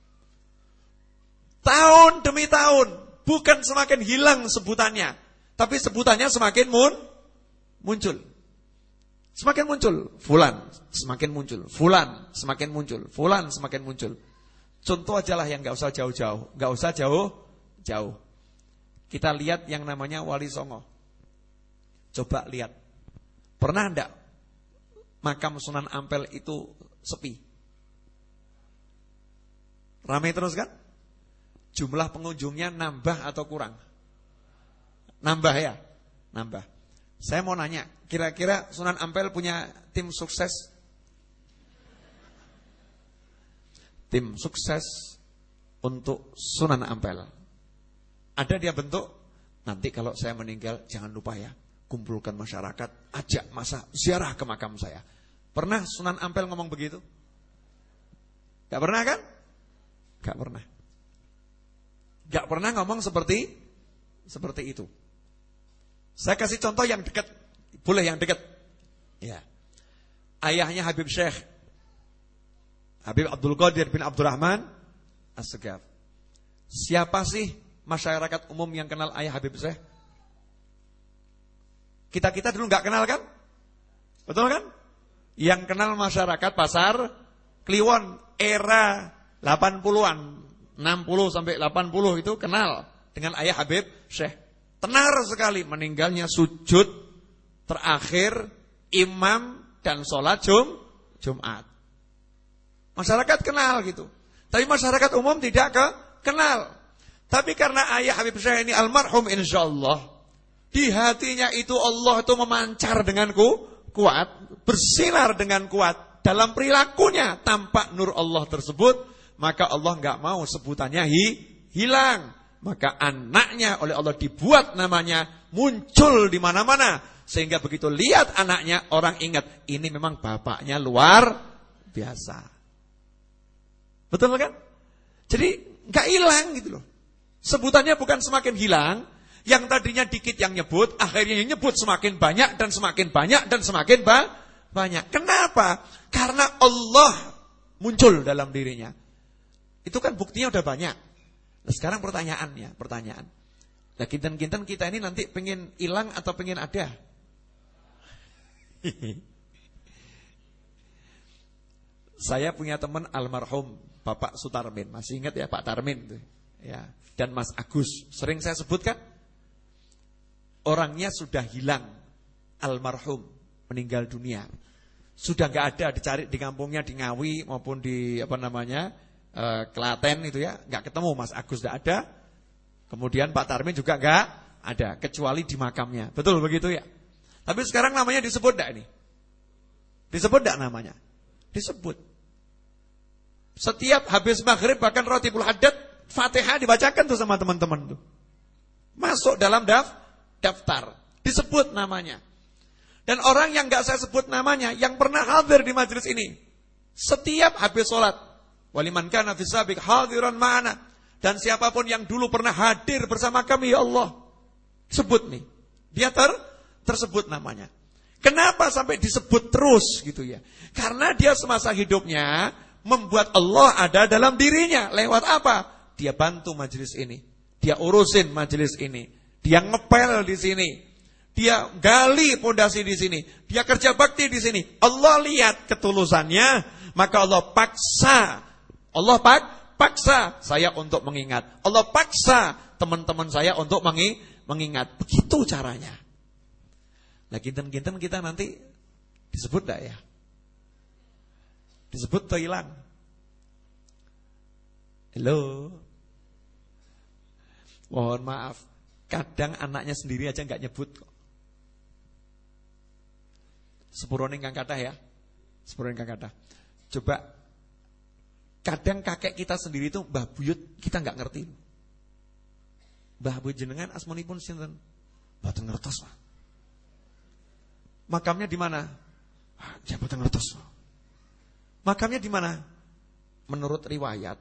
Tahun demi tahun, bukan semakin hilang sebutannya, tapi sebutannya semakin mun, muncul. Semakin muncul, fulan, semakin muncul, fulan, semakin muncul, fulan, semakin muncul. Contoh aja lah yang gak usah jauh-jauh, gak usah jauh-jauh. Kita lihat yang namanya Wali Songo. Coba lihat, pernah enggak makam Sunan Ampel itu sepi? Ramai terus kan? Jumlah pengunjungnya nambah atau kurang? Nambah ya? Nambah. Saya mau nanya, kira-kira Sunan Ampel punya tim sukses? Tim sukses untuk Sunan Ampel. Ada dia bentuk, nanti kalau saya meninggal jangan lupa ya, kumpulkan masyarakat, ajak masa ziarah ke makam saya. Pernah Sunan Ampel ngomong begitu? Gak pernah kan? Gak pernah. Gak pernah ngomong seperti seperti itu. Saya kasih contoh yang dekat, boleh yang dekat. Ya. Ayahnya Habib Syekh Habib Abdul Qadir bin Abdurrahman As-Segaf. Siapa sih masyarakat umum yang kenal ayah Habib Syekh? Kita-kita dulu nggak kenal kan? Betul kan? Yang kenal masyarakat pasar Kliwon era delapan puluhan, enam puluh sampai delapan puluh itu kenal dengan Ayah Habib Syekh. Tenar sekali meninggalnya sujud terakhir imam dan sholat Jum, Jumat. Masyarakat kenal gitu. Tapi masyarakat umum tidak ke kenal. Tapi karena Ayah Habib Syekh ini almarhum insyaallah, di hatinya itu Allah itu memancar denganku kuat, bersinar dengan kuat dalam perilakunya tampak nur Allah tersebut, maka Allah enggak mau sebutannya hi, hilang. Maka anaknya oleh Allah dibuat namanya muncul di mana-mana, sehingga begitu lihat anaknya orang ingat ini memang bapaknya luar biasa. Betul kan? Jadi enggak hilang gitu loh. Sebutannya bukan semakin hilang. Yang tadinya dikit yang nyebut, akhirnya yang nyebut semakin banyak dan semakin banyak dan semakin ba- banyak. Kenapa? Karena Allah muncul dalam dirinya. Itu kan buktinya udah banyak. Nah, sekarang pertanyaannya, pertanyaan. Nah, kinten-kinten kita ini nanti pengen hilang atau pengen ada? Saya punya teman almarhum Bapak Sutarmin, masih ingat ya Pak Tarmin tuh. Ya, dan Mas Agus, sering saya sebutkan. Orangnya sudah hilang, almarhum, meninggal dunia. Sudah nggak ada, dicari di kampungnya di Ngawi maupun di apa namanya e, Klaten itu ya, nggak ketemu. Mas Agus nggak ada, kemudian Pak Tarmin juga nggak ada, kecuali di makamnya. Betul begitu ya? Tapi sekarang namanya disebut nggak ini? Disebut nggak namanya? Disebut. Setiap habis maghrib bahkan Rotibul Haddad, Fatihah dibacakan tuh sama teman-teman tuh. Masuk dalam daf daftar, disebut namanya. Dan orang yang gak saya sebut namanya, yang pernah hadir di majelis ini, setiap habis sholat, waliman kana fis sabiq hadiran ma'ana, dan siapapun yang dulu pernah hadir bersama kami, ya Allah, sebut nih, dia ter tersebut namanya. Kenapa sampai disebut terus gitu ya? Karena dia semasa hidupnya membuat Allah ada dalam dirinya. Lewat apa? Dia bantu majelis ini, dia urusin majelis ini, dia ngepel di sini, dia gali pondasi di sini, dia kerja bakti di sini. Allah lihat ketulusannya, maka Allah paksa, Allah pak, paksa saya untuk mengingat. Allah paksa teman-teman saya untuk mengi, mengingat. Begitu caranya. Nah, kinten-kinten kita nanti disebut enggak ya? Disebut atau hilang? Halo. Mohon maaf. Kadang anaknya sendiri aja nggak nyebut kok. Sepurone kang kathah ya. Sepurone kang kathah. Coba kadang kakek kita sendiri itu Mbah Buyut kita nggak ngerti. Mbah Buyut jenengan asmanipun sinten? Mboten ngertos, Pak. Makamnya di mana? Ah, ya mboten ngertos. Makamnya di mana? Menurut riwayat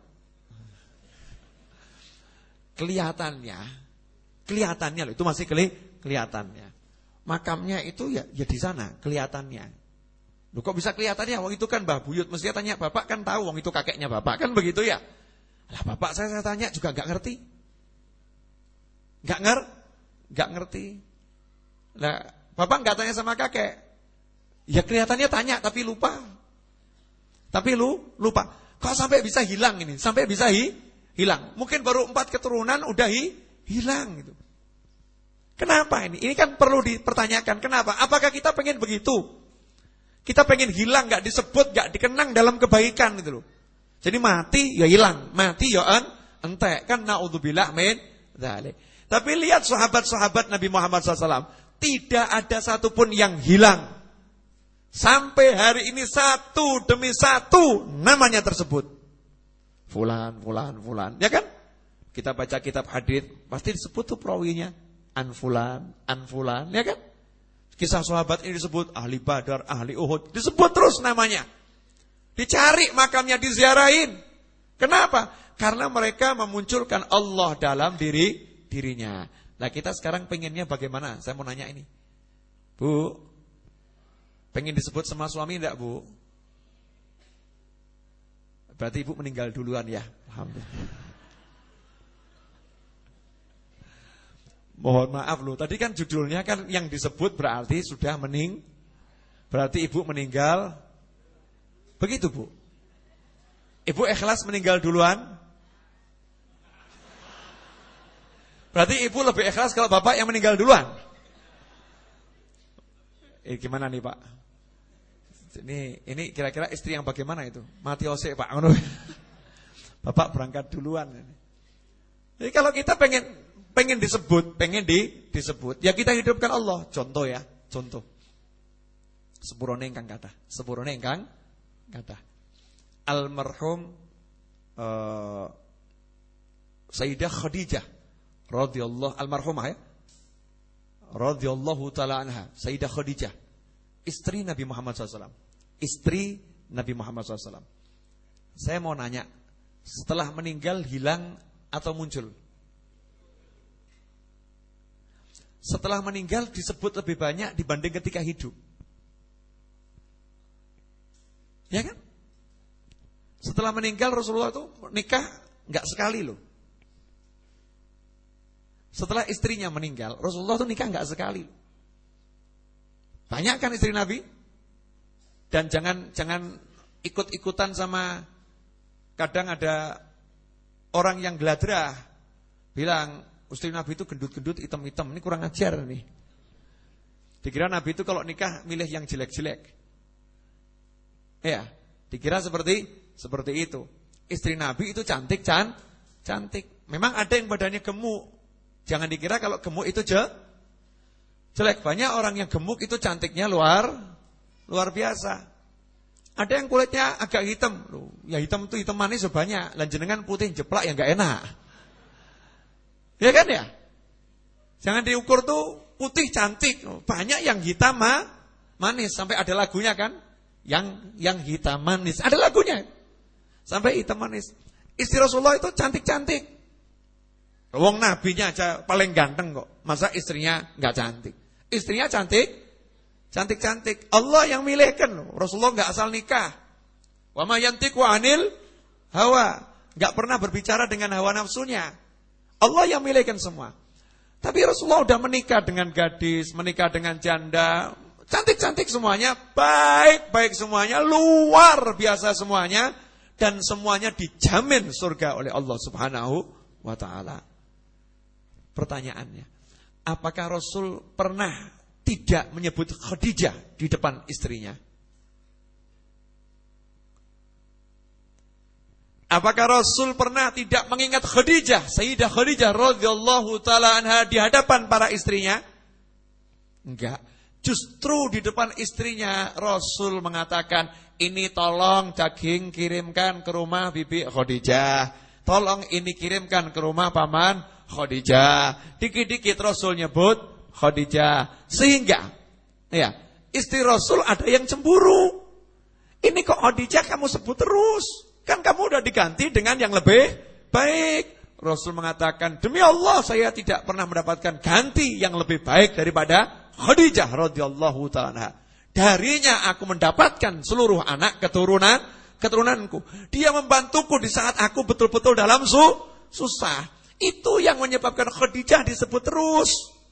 kelihatannya Kelihatannya loh, itu masih keli, kelihatannya. Makamnya itu ya ya di sana, kelihatannya. Loh kok bisa kelihatannya? Wong itu kan Mbah Buyut, mestinya tanya bapak kan tahu, wong itu kakeknya bapak kan begitu ya. Lah bapak saya saya tanya juga nggak ngerti, nggak nger, nggak ngerti. Lah bapak nggak tanya sama kakek, ya kelihatannya tanya tapi lupa, tapi lu lupa. Kok sampai bisa hilang ini? Sampai bisa hi, hilang? Mungkin baru empat keturunan udah hi. Hilang gitu. Kenapa ini? Ini kan perlu dipertanyakan. Kenapa? Apakah kita pengen begitu? Kita pengen hilang, gak disebut, gak dikenang dalam kebaikan gitu loh. Jadi mati ya hilang, mati ya en, entek. Kan naudzubillah min dzalik. Tapi lihat sahabat-sahabat Nabi Muhammad shallallahu alaihi wasallam, tidak ada satupun yang hilang. Sampai hari ini satu demi satu namanya tersebut. Fulan, fulan, fulan. Ya kan? Kita baca kitab hadits pasti disebut tuh perawinya, an fulan, an fulan, ya kan? Kisah sahabat ini disebut ahli Badar, ahli Uhud, disebut terus namanya. Dicari makamnya, diziarahin. Kenapa? Karena mereka memunculkan Allah dalam diri dirinya. Nah, kita sekarang pengennya bagaimana? Saya mau nanya ini. Bu, pengen disebut sama suami enggak, Bu? Berarti Ibu meninggal duluan ya. Alhamdulillah. Mohon maaf loh, tadi kan judulnya kan yang disebut berarti sudah mening, berarti ibu meninggal. Begitu Bu. Ibu ikhlas meninggal duluan. Berarti ibu lebih ikhlas kalau bapak yang meninggal duluan. Eh gimana nih Pak? Ini ini kira-kira istri yang bagaimana itu? Mati osek Pak. Bapak berangkat duluan. Jadi kalau kita pengen pengen disebut, pengen di disebut, ya kita hidupkan Allah. Contoh ya, contoh. Sepurone ingkang kathah, sepurone ingkang kathah. Almarhum uh, Sayyidah Khadijah radhiyallahu almarhumah ya. Radhiyallahu taala anha, Sayyidah Khadijah, istri Nabi Muhammad shallallahu alaihi wasallam. Istri Nabi Muhammad shallallahu alaihi wasallam. Saya mau nanya, setelah meninggal hilang atau muncul? Setelah meninggal disebut lebih banyak dibanding ketika hidup. Ya kan? Setelah meninggal Rasulullah itu nikah enggak sekali loh. Setelah istrinya meninggal Rasulullah itu nikah enggak sekali. Banyak kan istri Nabi? Dan jangan jangan ikut-ikutan sama, kadang ada orang yang geladrah bilang istri Nabi itu gendut-gendut, hitam-hitam. Ini kurang ajar nih. Dikira Nabi itu kalau nikah milih yang jelek-jelek. Ya, dikira seperti seperti itu. Istri Nabi itu cantik can, cantik. Memang ada yang badannya gemuk. Jangan dikira kalau gemuk itu je, jelek. Banyak orang yang gemuk itu cantiknya luar luar biasa. Ada yang kulitnya agak hitam. Loh, ya hitam itu hitam manis banyak. Lanjenengan putih jeplak ya enggak enak. Ya kan ya? Jangan diukur tuh putih cantik. Banyak yang hitam ma, manis. Sampai ada lagunya kan? Yang yang hitam manis. Ada lagunya. Sampai hitam manis. Istri Rasulullah itu cantik-cantik. Wong nabinya aja paling ganteng kok. Masa istrinya enggak cantik? Istrinya cantik, cantik-cantik. Allah yang milihkan. Rasulullah enggak asal nikah. Wa ma yantiqu anil hawa. Enggak pernah berbicara dengan hawa nafsunya. Allah yang milihkan semua. Tapi Rasulullah udah menikah dengan gadis, menikah dengan janda, cantik-cantik semuanya, baik-baik semuanya, luar biasa semuanya, dan semuanya dijamin surga oleh Allah Subhanahu wa taala. Pertanyaannya, apakah Rasul pernah tidak menyebut Khadijah di depan istrinya? Apakah Rasul pernah tidak mengingat Khadijah, Sayyidah Khadijah radhiyallahu taala anha di hadapan para istrinya? Enggak. Justru di depan istrinya Rasul mengatakan, ini tolong daging kirimkan ke rumah Bibi Khadijah. Tolong ini kirimkan ke rumah paman Khadijah. Dikit-dikit Rasul nyebut Khadijah. Sehingga ya, istri Rasul ada yang cemburu. Ini kok Khadijah kamu sebut terus? Kan kamu udah diganti dengan yang lebih baik. Rasul mengatakan, demi Allah saya tidak pernah mendapatkan ganti yang lebih baik daripada Khadijah radhiyallahu ta'ala. Darinya aku mendapatkan seluruh anak keturunan keturunanku. Dia membantuku di saat aku betul-betul dalam su, susah. Itu yang menyebabkan Khadijah disebut terus.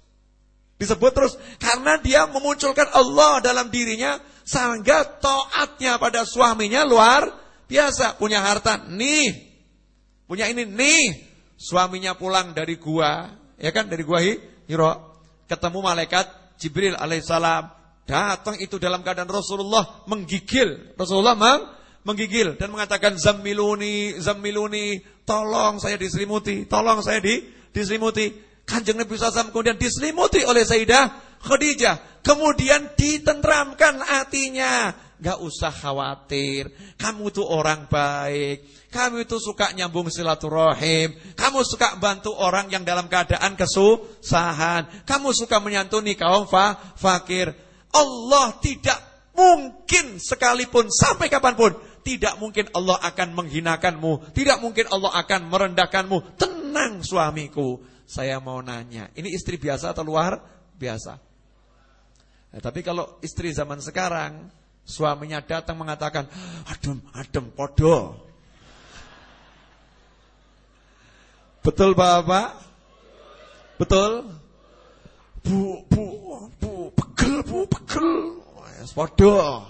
Disebut terus karena dia memunculkan Allah dalam dirinya, sehingga taatnya pada suaminya luar biasa. Punya harta nih, punya ini nih. Suaminya pulang dari gua, ya kan, dari gua Hira, ketemu malaikat Jibril alaihissalam. Datang itu dalam keadaan Rasulullah menggigil. Rasulullah meng, menggigil dan mengatakan, Zammiluni, Zammiluni, tolong saya diselimuti, tolong saya di, diselimuti. Kanjeng Nabi shallallahu alaihi wasallam kemudian diselimuti oleh Sayyidah Khadijah. Kemudian ditenteramkan hatinya. Gak usah khawatir, kamu tuh orang baik, kamu itu suka nyambung silaturahim, kamu suka bantu orang yang dalam keadaan kesusahan, kamu suka menyantuni kaum fa, fakir. Allah tidak mungkin sekalipun sampai kapanpun, tidak mungkin Allah akan menghinakanmu, tidak mungkin Allah akan merendahkanmu. Tenang suamiku. Saya mau nanya, ini istri biasa atau luar biasa? Nah, tapi kalau istri zaman sekarang, suaminya datang mengatakan, adem, adem, podo. Betul Bapak? Betul? Bu, bu, bu, pegel, bu, pegel. Padha.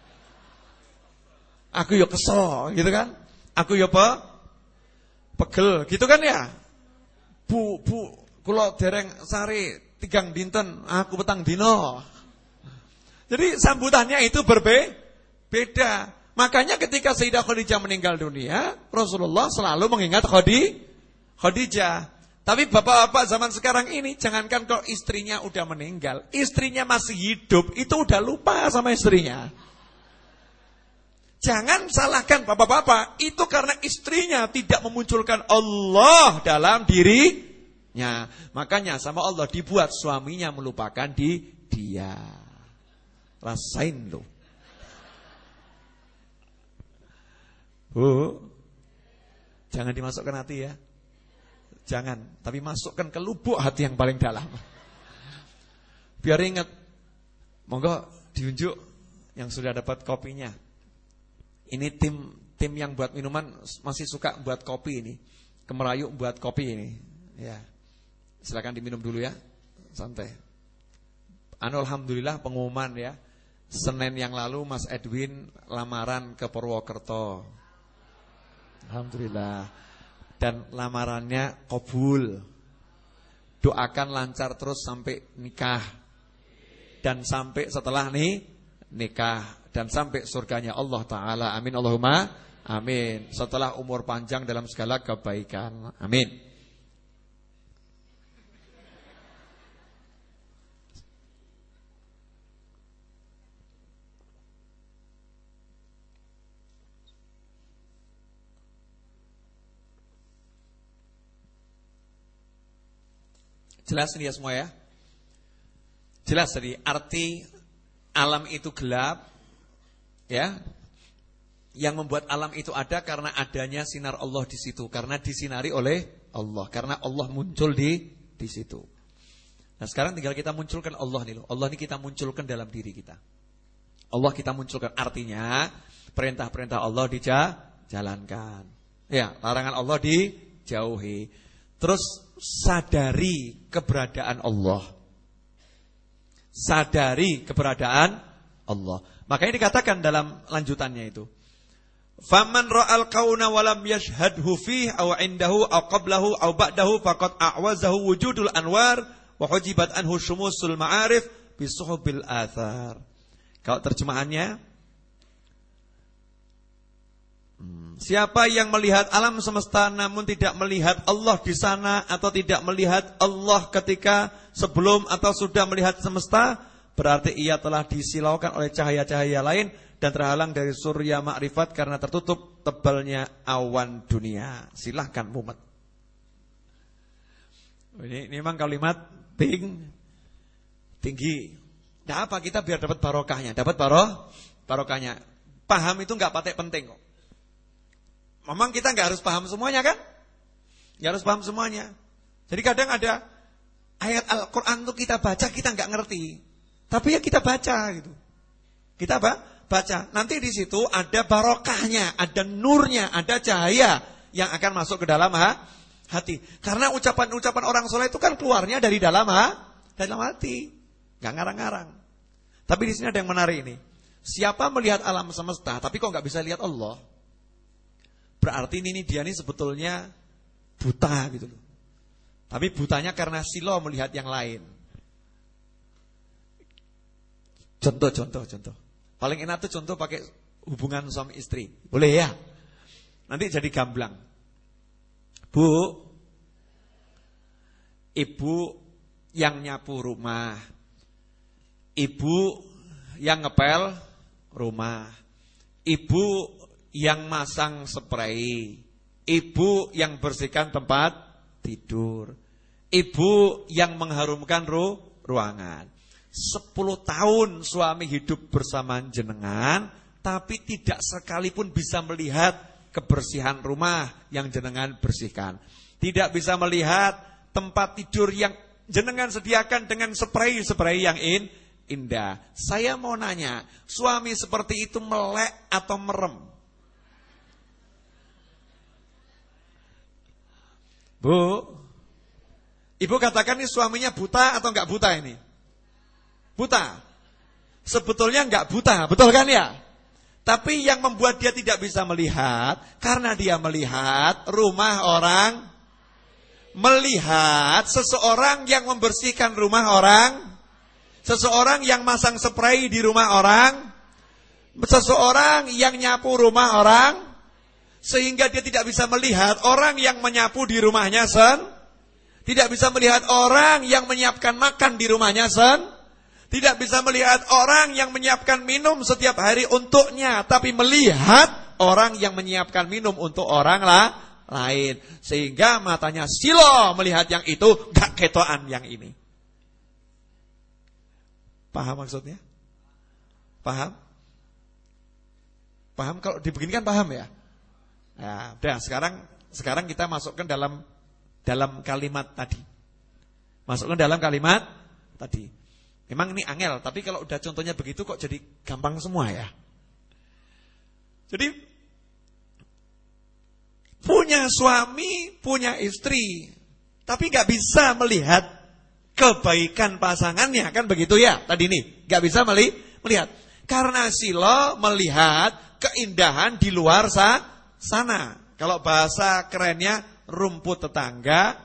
Aku ya kesel, gitu kan? Aku ya apa? Pegel, gitu kan ya? Bu, bu, kula dereng sare tigang dinten, aku petang dino. Jadi sambutannya itu berbeda. Makanya ketika Sayyidah Khadijah meninggal dunia, Rasulullah selalu mengingat Khadi, Khadijah. Tapi bapak-bapak zaman sekarang ini, jangankan kok istrinya udah meninggal, istrinya masih hidup, itu udah lupa sama istrinya. Jangan salahkan bapak-bapak, itu karena istrinya tidak memunculkan Allah dalam dirinya. Makanya sama Allah dibuat suaminya melupakan di dia. Rasain loh. Bu, jangan dimasukkan hati ya. Jangan, tapi masukkan ke lubuk hati yang paling dalam. Biar ingat. Monggo diunjuk yang sudah dapat kopinya. Ini tim tim yang buat minuman masih suka buat kopi ini. Kemerayu buat kopi ini. Ya. Silakan diminum dulu ya. Santai. Anu alhamdulillah pengumuman ya. Senin yang lalu Mas Edwin lamaran ke Purwokerto. Alhamdulillah. Dan lamarannya kabul. Doakan lancar terus sampai nikah. Dan sampai setelah nih nikah. Dan sampai surganya Allah Ta'ala. Amin Allahumma amin. Setelah umur panjang dalam segala kebaikan. Amin. Jelas ini ya semua ya. Jelas tadi arti alam itu gelap ya. Yang membuat alam itu ada karena adanya sinar Allah di situ, karena disinari oleh Allah, karena Allah muncul di di situ. Nah, sekarang tinggal kita munculkan Allah nih loh. Allah ini kita munculkan dalam diri kita. Allah kita munculkan, artinya perintah-perintah Allah dijalankan. Ya, larangan Allah dijauhi. Terus sadari keberadaan Allah. Sadari keberadaan Allah. Makanya dikatakan dalam lanjutannya itu, faman ra'al kauna walam yashhadhu fihi aw indahu aw qablahu aw ba'dahu faqad a'wazahu wujudul anwar wa hujibat anhu syumusul ma'arif bisuhubil athar. Kalau terjemahannya, siapa yang melihat alam semesta namun tidak melihat Allah di sana, atau tidak melihat Allah ketika sebelum atau sudah melihat semesta, berarti ia telah disilaukan oleh cahaya-cahaya lain dan terhalang dari surya makrifat karena tertutup tebalnya awan dunia. Silahkan mumet. Ini, ini memang kalimat ting, tinggi. Nah apa, kita biar dapat barokahnya. Dapat baroh, barokahnya. Paham itu gak patek penting kok. Memang kita gak harus paham semuanya kan? Gak harus paham semuanya. Jadi kadang ada ayat Al-Quran itu kita baca, kita gak ngerti. Tapi ya kita baca gitu. Kita apa? Baca. Nanti di situ ada barokahnya, ada nurnya, ada cahaya yang akan masuk ke dalam ha? hati. Karena ucapan-ucapan orang soleh itu kan keluarnya dari dalam ha? dalam hati. Gak ngarang-ngarang. Tapi di sini ada yang menarik ini. Siapa melihat alam semesta tapi kok gak bisa lihat Allah, berarti ini dia ini sebetulnya buta gitu loh. Tapi butanya karena silo melihat yang lain. Contoh, contoh, contoh. Paling enak tuh contoh pakai hubungan suami istri. Boleh ya? Nanti jadi gamblang. Bu, ibu yang nyapu rumah, ibu yang ngepel rumah, ibu yang masang spray, ibu yang bersihkan tempat tidur, ibu yang mengharumkan ru ruangan. Sepuluh tahun suami hidup bersama jenengan, tapi tidak sekalipun bisa melihat kebersihan rumah yang jenengan bersihkan. Tidak bisa melihat tempat tidur yang jenengan sediakan dengan spray-spray yang in, indah. Saya mau nanya, suami seperti itu melek atau merem? Bu, Ibu katakan ini suaminya buta atau enggak buta ini? Buta. Sebetulnya enggak buta, betul kan ya? Tapi yang membuat dia tidak bisa melihat, karena dia melihat rumah orang, melihat seseorang yang membersihkan rumah orang, seseorang yang masang spray di rumah orang, seseorang yang nyapu rumah orang, sehingga dia tidak bisa melihat orang yang menyapu di rumahnya sen, tidak bisa melihat orang yang menyiapkan makan di rumahnya sen, tidak bisa melihat orang yang menyiapkan minum setiap hari untuknya, tapi melihat orang yang menyiapkan minum untuk orang lah, lain. Sehingga matanya silo melihat yang itu, gak ketoan yang ini. Paham maksudnya? Paham? Paham? Kalau dibeginikan paham ya? Ya, udah sekarang sekarang kita masukkan dalam dalam kalimat tadi. Masukkan dalam kalimat tadi. Memang ini angel, tapi kalau udah contohnya begitu kok jadi gampang semua ya. Jadi punya suami, punya istri, tapi gak bisa melihat kebaikan pasangannya, kan begitu ya tadi nih, gak bisa meli melihat. Karena silo melihat keindahan di luar sa sana. Kalau bahasa kerennya rumput tetangga,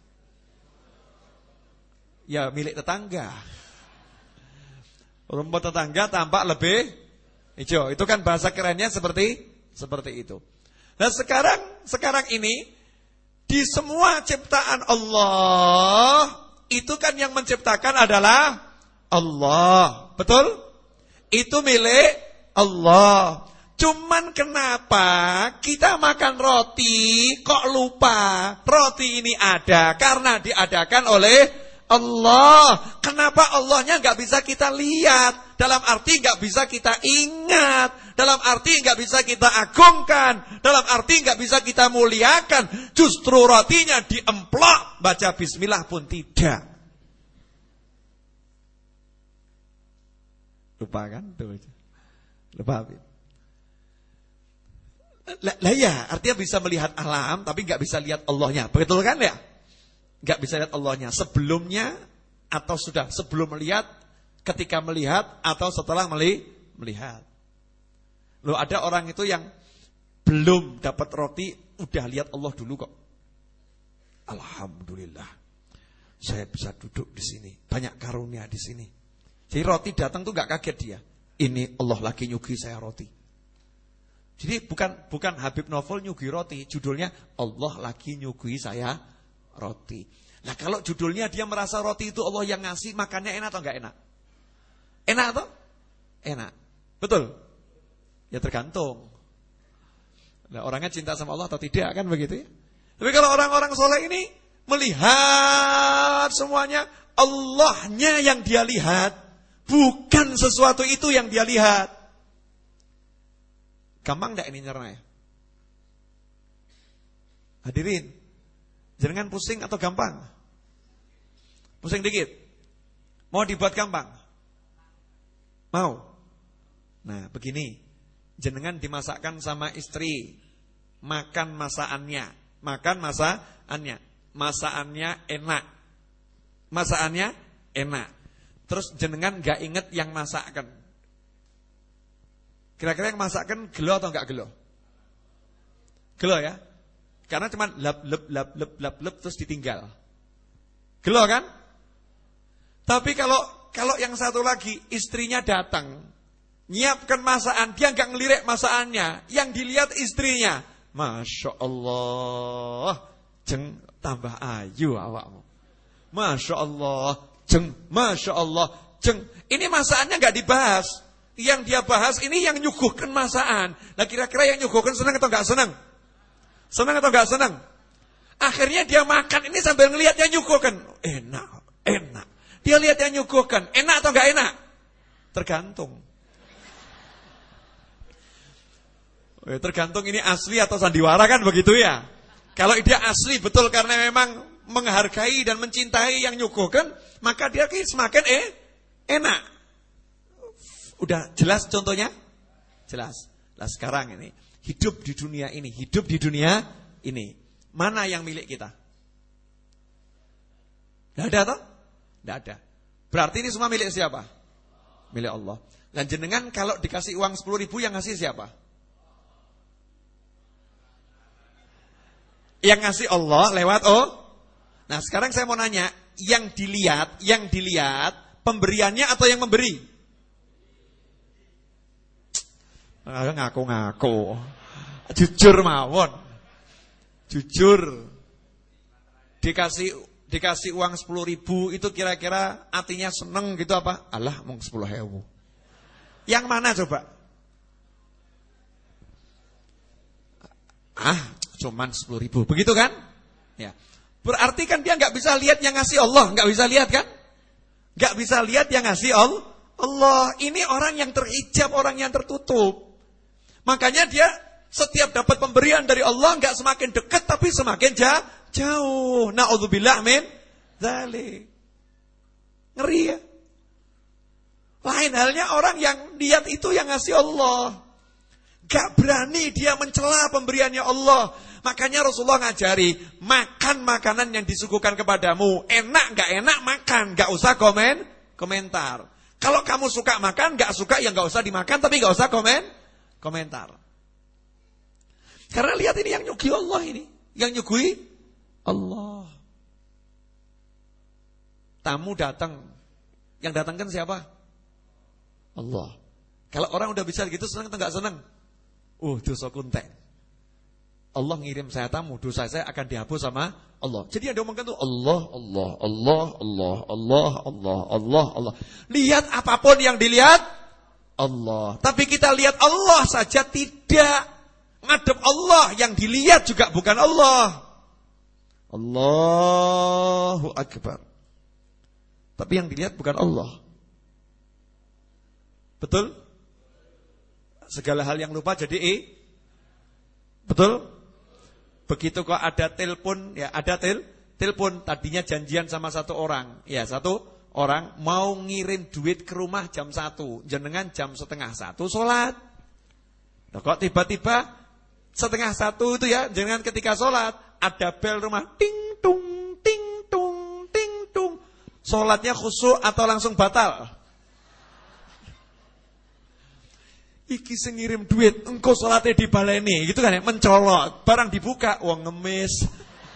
ya milik tetangga. Rumput tetangga tampak lebih hijau. Itu kan bahasa kerennya seperti seperti itu. Nah sekarang sekarang ini di semua ciptaan Allah itu kan yang menciptakan adalah Allah, betul? Itu milik Allah. Cuman kenapa kita makan roti kok lupa roti ini ada karena diadakan oleh Allah. Kenapa Allahnya gak bisa kita lihat? Dalam arti gak bisa kita ingat, dalam arti gak bisa kita agungkan, dalam arti gak bisa kita muliakan. Justru rotinya diemplok, baca bismillah pun tidak. Lupa kan? Lupa. Lah ya, artinya bisa melihat alam tapi gak bisa lihat Allahnya. Betul kan ya? Gak bisa lihat Allahnya sebelumnya atau sudah sebelum melihat, ketika melihat atau setelah meli melihat. Loh ada orang itu yang belum dapat roti udah lihat Allah dulu kok. Alhamdulillah, saya bisa duduk di sini, banyak karunia di sini. Jadi roti datang tuh gak kaget dia. Ini Allah lagi nyugi saya roti. Jadi bukan bukan Habib Novel nyugi roti, judulnya Allah lagi nyugi saya roti. Nah kalau judulnya dia merasa roti itu Allah yang ngasih, makannya enak atau enggak enak? Enak atau? Enak. Betul? Ya tergantung. Nah, orangnya cinta sama Allah atau tidak, kan begitu ya? Tapi kalau orang-orang soleh ini melihat semuanya, Allahnya yang dia lihat, bukan sesuatu itu yang dia lihat. Gampang enggak ini nyerna ya? Hadirin, jangan pusing atau gampang? Pusing dikit. Mau dibuat gampang? Mau? Nah begini, jenengan dimasakkan sama istri, makan masakannya, makan masakannya, masakannya enak, masakannya enak. Terus jenengan gak inget yang masakkan. Kira-kira yang masakkan gelo atau enggak gelo? Gelo ya? Karena cuma lap lap lap lap lap lap terus ditinggal. Gelo kan? Tapi kalau kalau yang satu lagi istrinya datang, nyiapkan masakan, dia enggak ngelirik masakannya, yang dilihat istrinya. Masya Allah, jeng tambah ayu awakmu. Masya Allah, jeng, Masya Allah, jeng. Ini masakannya enggak dibahas. Yang dia bahas ini yang nyuguhkan masakan. Nah kira-kira yang nyuguhkan senang atau enggak senang? Senang atau enggak senang? Akhirnya dia makan ini sambil ngelihat yang nyuguhkan. Enak, enak. Dia lihat yang nyuguhkan, enak atau enggak enak? Tergantung. Tergantung ini asli atau sandiwara, kan begitu ya. Kalau dia asli betul karena memang menghargai dan mencintai yang nyuguhkan, maka dia semakin eh enak. Udah jelas contohnya? Jelas. Nah sekarang ini, hidup di dunia ini, hidup di dunia ini, mana yang milik kita? Tidak ada toh? Tidak ada. Berarti ini semua milik siapa? Milik Allah. Dan jenengan kalau dikasih uang sepuluh ribu yang ngasih siapa? Yang ngasih Allah lewat oh. Nah sekarang saya mau nanya, yang dilihat, yang dilihat pemberiannya atau yang memberi? Ngaku-ngaku. Jujur mawon. Jujur. Dikasih dikasih uang sepuluh ribu itu kira-kira artinya seneng gitu apa? Alah mau sepuluh ribu. Yang mana coba? Ah, cuman sepuluh ribu. Begitu kan? Ya. Berarti kan dia nggak bisa lihat yang ngasih Allah, nggak bisa lihat kan? Nggak bisa lihat yang ngasih Allah. Allah ini orang yang terhijab, orang yang tertutup. Makanya dia setiap dapat pemberian dari Allah nggak semakin dekat tapi semakin jauh. Jauh. Na'udzubillah min dzalik. Ngeri ya. Lain halnya orang yang lihat itu yang ngasih Allah. Gak berani dia mencela pemberiannya Allah. Makanya Rasulullah ngajari, makan makanan yang disuguhkan kepadamu. Enak gak enak makan, gak usah komen, komentar. Kalau kamu suka makan, gak suka ya gak usah dimakan, tapi gak usah komen, komentar. Karena lihat ini yang nyuguhi Allah ini. Yang nyuguhi Allah. Tamu datang. Yang datang kan siapa? Allah. Kalau orang udah bisa gitu senang atau gak senang? Uh, dosa kuntek. Allah ngirim saya tamu, dosa saya akan dihapus sama Allah. Jadi yang diomongkan tuh Allah, Allah, Allah, Allah, Allah, Allah, Allah, Allah. Lihat apapun yang dilihat Allah. Tapi kita lihat Allah saja tidak. Ngadep Allah, yang dilihat juga bukan Allah. Allahu Akbar. Tapi yang dilihat bukan Allah. Betul? Segala hal yang lupa jadi E. Betul? Begitu kok ada telepon, ya ada tel, telepon. Tadinya janjian sama satu orang, ya satu orang mau ngirim duit ke rumah jam satu, jenengan jam setengah satu sholat. Nah, kok tiba-tiba setengah satu itu ya, jenengan ketika sholat ada bel rumah, ting tung, ting tung, ting tung. Sholatnya khusyuk atau langsung batal? Iki sing ngirim duit, engko salate dibaleni, gitu kan ya, mencolot, barang dibuka, wong ngemis.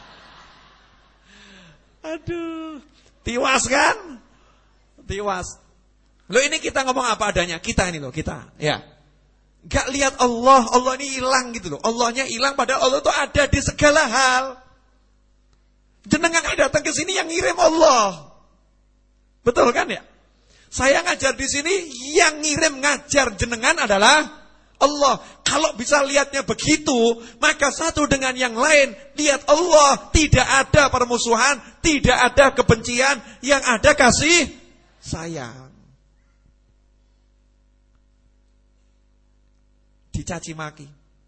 Aduh, tiwas kan? Tiwas. Loh ini kita ngomong apa adanya, kita ini loh, kita, ya. Gak lihat Allah, Allah ini hilang gitu loh. Allahnya hilang padahal Allah itu ada di segala hal. Jenengan datang ke sini yang ngirim Allah. Betul kan ya? Saya ngajar di sini, yang ngirim ngajar jenengan adalah Allah. Kalau bisa lihatnya begitu, maka satu dengan yang lain, lihat Allah, tidak ada permusuhan, tidak ada kebencian, yang ada kasih sayang. Dicaci maki.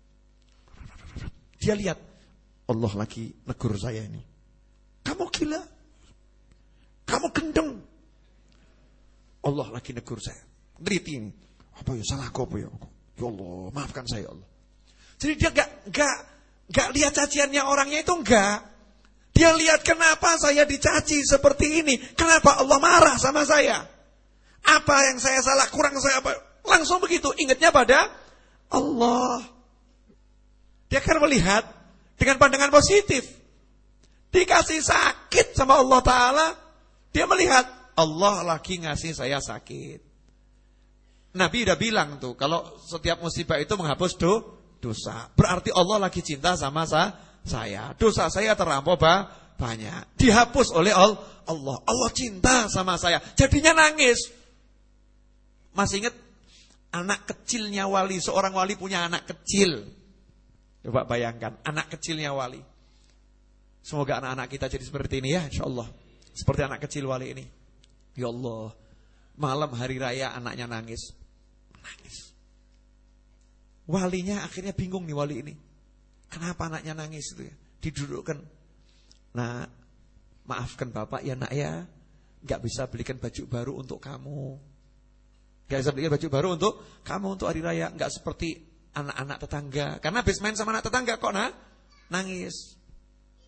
Dia lihat, Allah lagi negur saya ini. Kamu gila? Kamu gendeng? Allah lagi negur saya. Ngerti ini. Apa ya salah aku apa ya? Ya Allah, maafkan saya Allah. Jadi dia gak, gak, gak lihat caciannya orangnya itu enggak. Dia lihat kenapa saya dicaci seperti ini. Kenapa Allah marah sama saya. Apa yang saya salah, kurang saya apa. Langsung begitu, ingatnya pada Allah. Dia akan melihat dengan pandangan positif. Dikasih sakit sama Allah Ta'ala, dia melihat Allah lagi ngasih saya sakit. Nabi udah bilang tuh, kalau setiap musibah itu menghapus do, dosa. Berarti Allah lagi cinta sama sa, saya. Dosa saya terlampau bah, banyak. Dihapus oleh Allah. Allah cinta sama saya. Jadinya nangis. Masih ingat anak kecilnya wali. Seorang wali punya anak kecil. Coba bayangkan, anak kecilnya wali. Semoga anak-anak kita jadi seperti ini ya, insyaallah. Seperti anak kecil wali ini. Ya Allah, malam hari raya anaknya nangis. Nangis. Walinya akhirnya bingung nih wali ini. Kenapa anaknya nangis itu ya? Didudukkan. Nah, maafkan bapak ya nak ya, gak bisa belikan baju baru untuk kamu. Gak bisa belikan baju baru untuk kamu untuk hari raya. Gak seperti anak-anak tetangga. Karena habis main sama anak tetangga kok nah, nangis.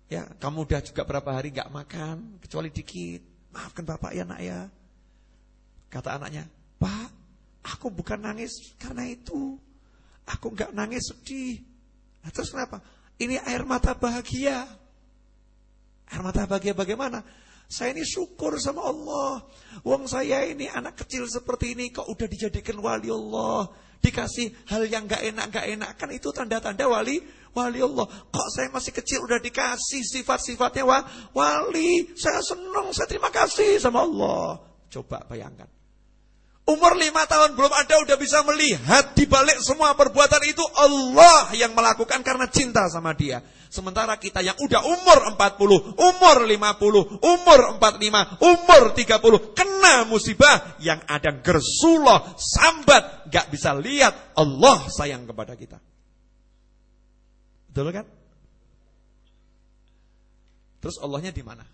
Ya, kamu udah juga berapa hari gak makan, kecuali dikit. Maafkan bapak ya nak ya. Kata anaknya, Pak, aku bukan nangis karena itu. Aku gak nangis sedih. Nah, terus kenapa? Ini air mata bahagia. Air mata bahagia bagaimana? Saya ini syukur sama Allah. Wong saya ini anak kecil seperti ini kok udah dijadikan wali Allah. Dikasih hal yang gak enak, gak enak. Kan itu tanda-tanda wali wali Allah. Kok saya masih kecil udah dikasih sifat-sifatnya wa, wali. Saya senang, saya terima kasih sama Allah. Coba bayangkan. Umur lima tahun belum ada udah bisa melihat di balik semua perbuatan itu Allah yang melakukan karena cinta sama dia. Sementara kita yang udah umur empat puluh, umur lima puluh, umur empat puluh lima, umur tiga puluh kena musibah yang ada gersuloh, sambat, gak bisa lihat Allah sayang kepada kita. Betul kan? Terus Allahnya di mana?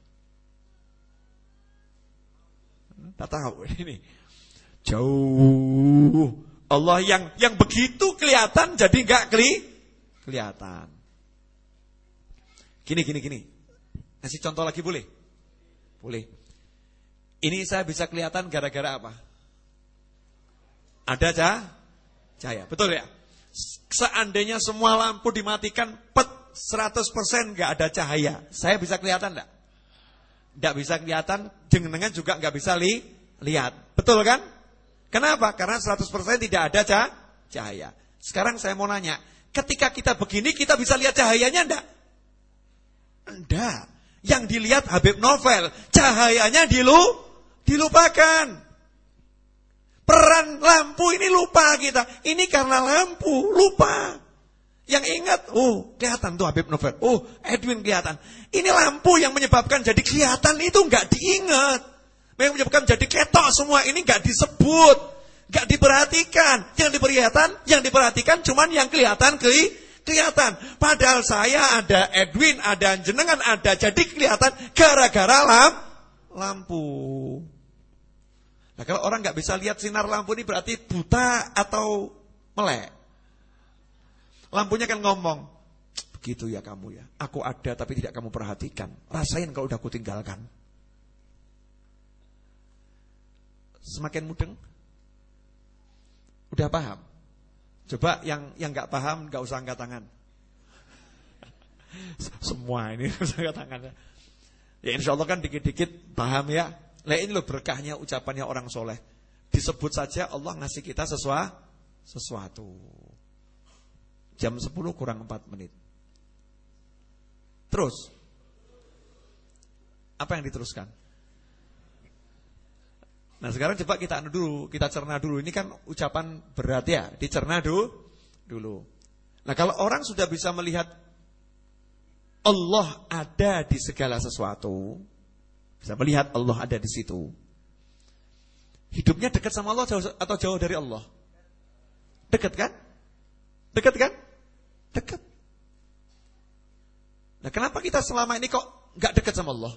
Tak tahu ini. Jauh. Allah yang yang begitu kelihatan jadi enggak keli, kelihatan. Gini gini gini. Kasih contoh lagi boleh? Boleh. Ini saya bisa kelihatan gara-gara apa? Ada cahaya. Betul ya? Seandainya semua lampu dimatikan, pet seratus persen enggak ada cahaya. Saya bisa kelihatan enggak? Enggak bisa kelihatan, jenengan juga enggak bisa li, lihat. Betul kan? Kenapa? Karena seratus persen tidak ada cahaya. Sekarang saya mau nanya, ketika kita begini kita bisa lihat cahayanya enggak? Enggak. Yang dilihat Habib Novel, cahayanya dilu, dilupakan. Peran lampu ini lupa kita. Ini karena lampu, lupa. Yang ingat, oh kelihatan tuh Habib Novel, oh Edwin kelihatan. Ini lampu yang menyebabkan jadi kelihatan itu enggak diingat. Yang menyebabkan jadi ketok semua ini gak disebut, gak diperhatikan. Yang diperhatikan, yang diperhatikan cuman yang kelihatan keli, kelihatan. Padahal saya ada, Edwin ada, jenengan ada, jadi kelihatan gara-gara lamp, lampu. Nah kalau orang gak bisa lihat sinar lampu ini berarti buta atau melek. Lampunya kan ngomong, begitu ya kamu ya, aku ada tapi tidak kamu perhatikan. Rasain kalau udah aku tinggalkan. Semakin mudeng. Udah paham? Coba yang yang nggak paham nggak usah angkat tangan. Semua ini usah angkat tangan. Ya insya Allah kan dikit-dikit paham ya. Nah ini loh berkahnya ucapannya orang soleh. Disebut saja Allah ngasih kita sesuatu. sesuatu. Jam sepuluh kurang empat menit. Terus apa yang diteruskan? Nah sekarang coba kita anu dulu, kita cerna dulu. Ini kan ucapan berat ya, dicerna dulu. dulu. Nah kalau orang sudah bisa melihat Allah ada di segala sesuatu, bisa melihat Allah ada di situ. Hidupnya dekat sama Allah jauh, atau jauh dari Allah? Dekat kan? Dekat kan? Dekat. Nah kenapa kita selama ini kok gak dekat sama Allah?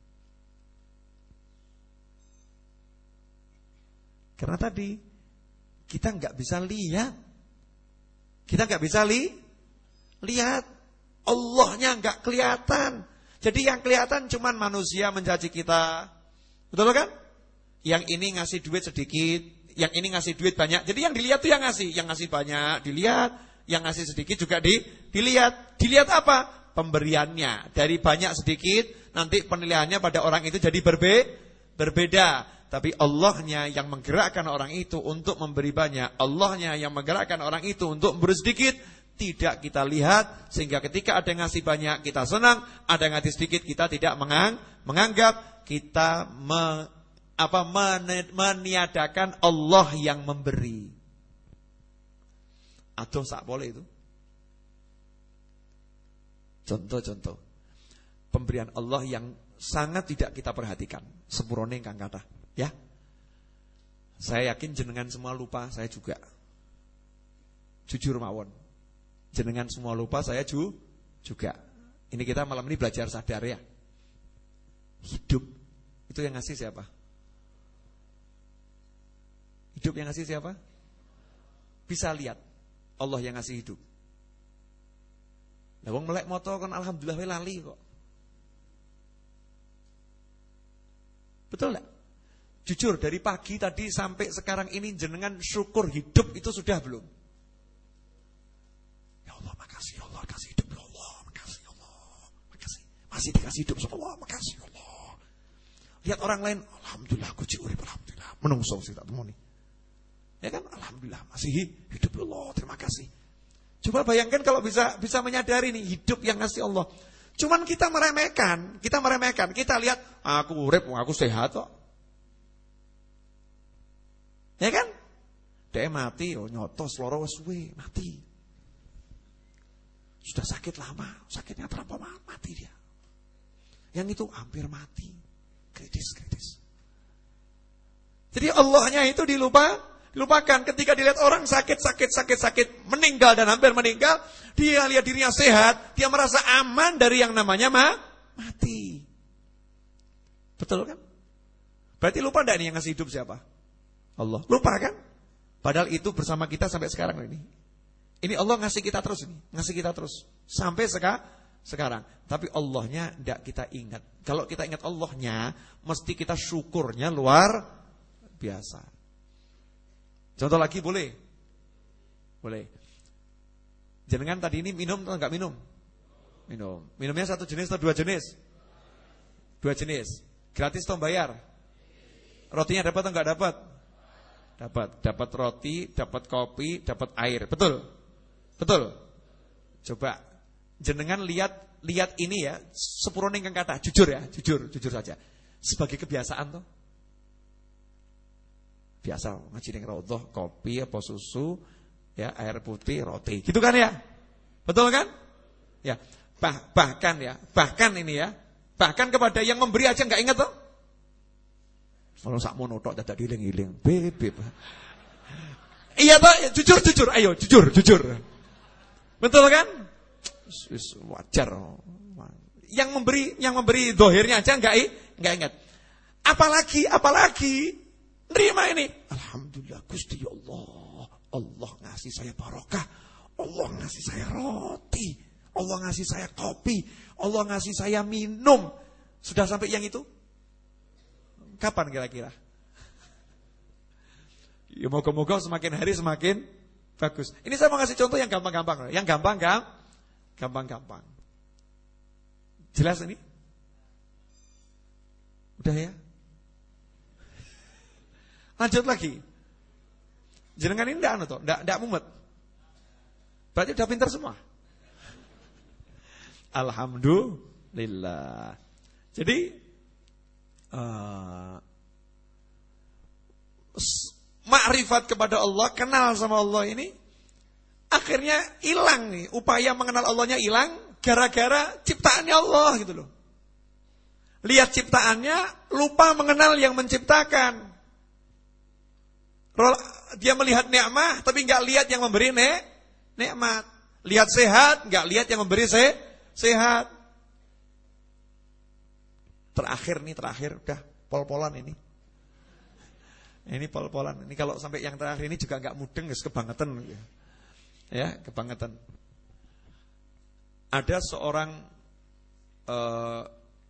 Karena tadi kita nggak bisa lihat, kita nggak bisa li, lihat Allahnya nggak kelihatan. Jadi yang kelihatan cuman manusia mencaci kita, betul kan? Yang ini ngasih duit sedikit, yang ini ngasih duit banyak. Jadi yang dilihat tuh yang ngasih, yang ngasih banyak dilihat, yang ngasih sedikit juga di, dilihat. Dilihat apa? Pemberiannya. Dari banyak sedikit, nanti penilaiannya pada orang itu jadi berbe, berbeda. Tapi Allahnya yang menggerakkan orang itu untuk memberi banyak, Allahnya yang menggerakkan orang itu untuk memberi sedikit, tidak kita lihat. Sehingga ketika ada yang ngasih banyak kita senang, ada yang ngasih sedikit kita tidak mengang, menganggap. Kita me, apa, men, meniadakan Allah yang memberi. Aduh sak boleh itu. Contoh-contoh pemberian Allah yang sangat tidak kita perhatikan. Sepurone ingkang kathah. Ya, saya yakin jenengan semua lupa, saya juga. Jujur mawon, jenengan semua lupa, saya ju, juga. Ini kita malam ini belajar sadar ya. Hidup itu yang ngasih siapa? Hidup yang ngasih siapa? Bisa lihat Allah yang ngasih hidup. Nah wong melek moto kan alhamdulillah we lali kok. Betul enggak? Jujur, dari pagi tadi sampai sekarang ini jenengan syukur hidup itu sudah belum? Ya Allah, makasih ya Allah, kasih hidup ya Allah, makasih ya Allah, makasih. Masih dikasih hidup ya Allah, makasih ya Allah. Lihat orang lain, alhamdulillah aku urip, alhamdulillah. Menungso sih tak temoni. Ya kan, alhamdulillah masih hidup ya Allah, terima kasih. Coba bayangkan kalau bisa bisa menyadari nih hidup yang ngasih Allah. Cuman kita meremehkan, kita meremehkan. Kita lihat, aku urip, aku sehat kok. Ya kan? Dia mati, oh nyotos loro suwe, mati. Sudah sakit lama, sakitnya terlampau mati dia. Yang itu hampir mati, kritis-kritis. Jadi Allahnya itu dilupa, dilupakan. Ketika dilihat orang sakit, sakit, sakit, sakit, meninggal dan hampir meninggal, dia lihat dirinya sehat, dia merasa aman dari yang namanya ma, mati. Betul kan? Berarti lupa enggak nih yang ngasih hidup siapa? Allah. Lupa kan? Padahal itu bersama kita sampai sekarang ini. Ini Allah ngasih kita terus ini, ngasih kita terus sampai seka, sekarang. Tapi Allahnya tidak kita ingat. Kalau kita ingat Allahnya, mesti kita syukurnya luar biasa. Contoh lagi boleh? Boleh. Jenengan tadi ini minum atau enggak minum? Minum. Minumnya satu jenis atau dua jenis? Dua jenis. Gratis atau bayar? Rotinya dapat atau enggak dapat? Dapat, dapat roti, dapat kopi, dapat air. Betul? Betul? Coba jenengan lihat lihat ini ya, sepurone ingkang kata, jujur ya, jujur, jujur saja. Sebagai kebiasaan toh. Biasa ngaji ning raudhah, kopi apa susu, ya air putih, roti. Gitu kan ya? Betul kan? Ya. Bah, bahkan ya, bahkan ini ya, bahkan kepada yang memberi aja enggak ingat toh. Kalau sakmono tok dadak diiling-iling, bebek. Iya toh, jujur jujur, ayo jujur jujur. Betul kan? Wis wajar. Yang memberi yang memberi zahirnya aja enggak enggak ingat. Apalagi apalagi nerima ini. Alhamdulillah Gusti Allah. Allah ngasih saya barokah. Allah ngasih saya roti. Allah ngasih saya kopi. Allah ngasih saya minum. Sudah sampai yang itu? Kapan kira-kira? Ya moga-moga semakin hari semakin bagus. Ini saya mau ngasih contoh yang gampang-gampang. Yang gampang kan? Gampang-gampang. Jelas ini? Udah ya? Lanjut lagi. Jenengan ini enggak anu toh, enggak enggak mumet. Berarti udah pintar semua. Alhamdulillah. Jadi Uh, makrifat kepada Allah, kenal sama Allah ini akhirnya hilang nih. Upaya mengenal Allahnya hilang gara-gara ciptaannya Allah gitu loh. Lihat ciptaannya, lupa mengenal yang menciptakan. Dia melihat nikmat tapi enggak lihat yang memberi nek nikmat. Lihat sehat, enggak lihat yang memberi se sehat. Terakhir nih, terakhir udah pol-polan ini. Ini pol-polan. Ini kalau sampai yang terakhir ini juga enggak mudeng, guys, kebangetan. Ya, kebangetan. Ada seorang uh,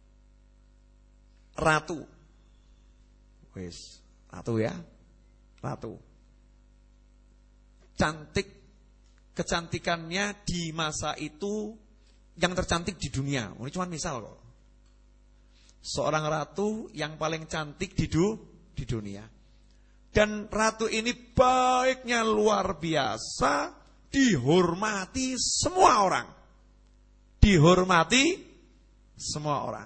ratu. Wes, ratu ya. Ratu. Cantik, kecantikannya di masa itu yang tercantik di dunia. Ini cuma misal kok. Seorang ratu yang paling cantik di, du, di dunia. Dan ratu ini baiknya luar biasa, dihormati semua orang. Dihormati semua orang.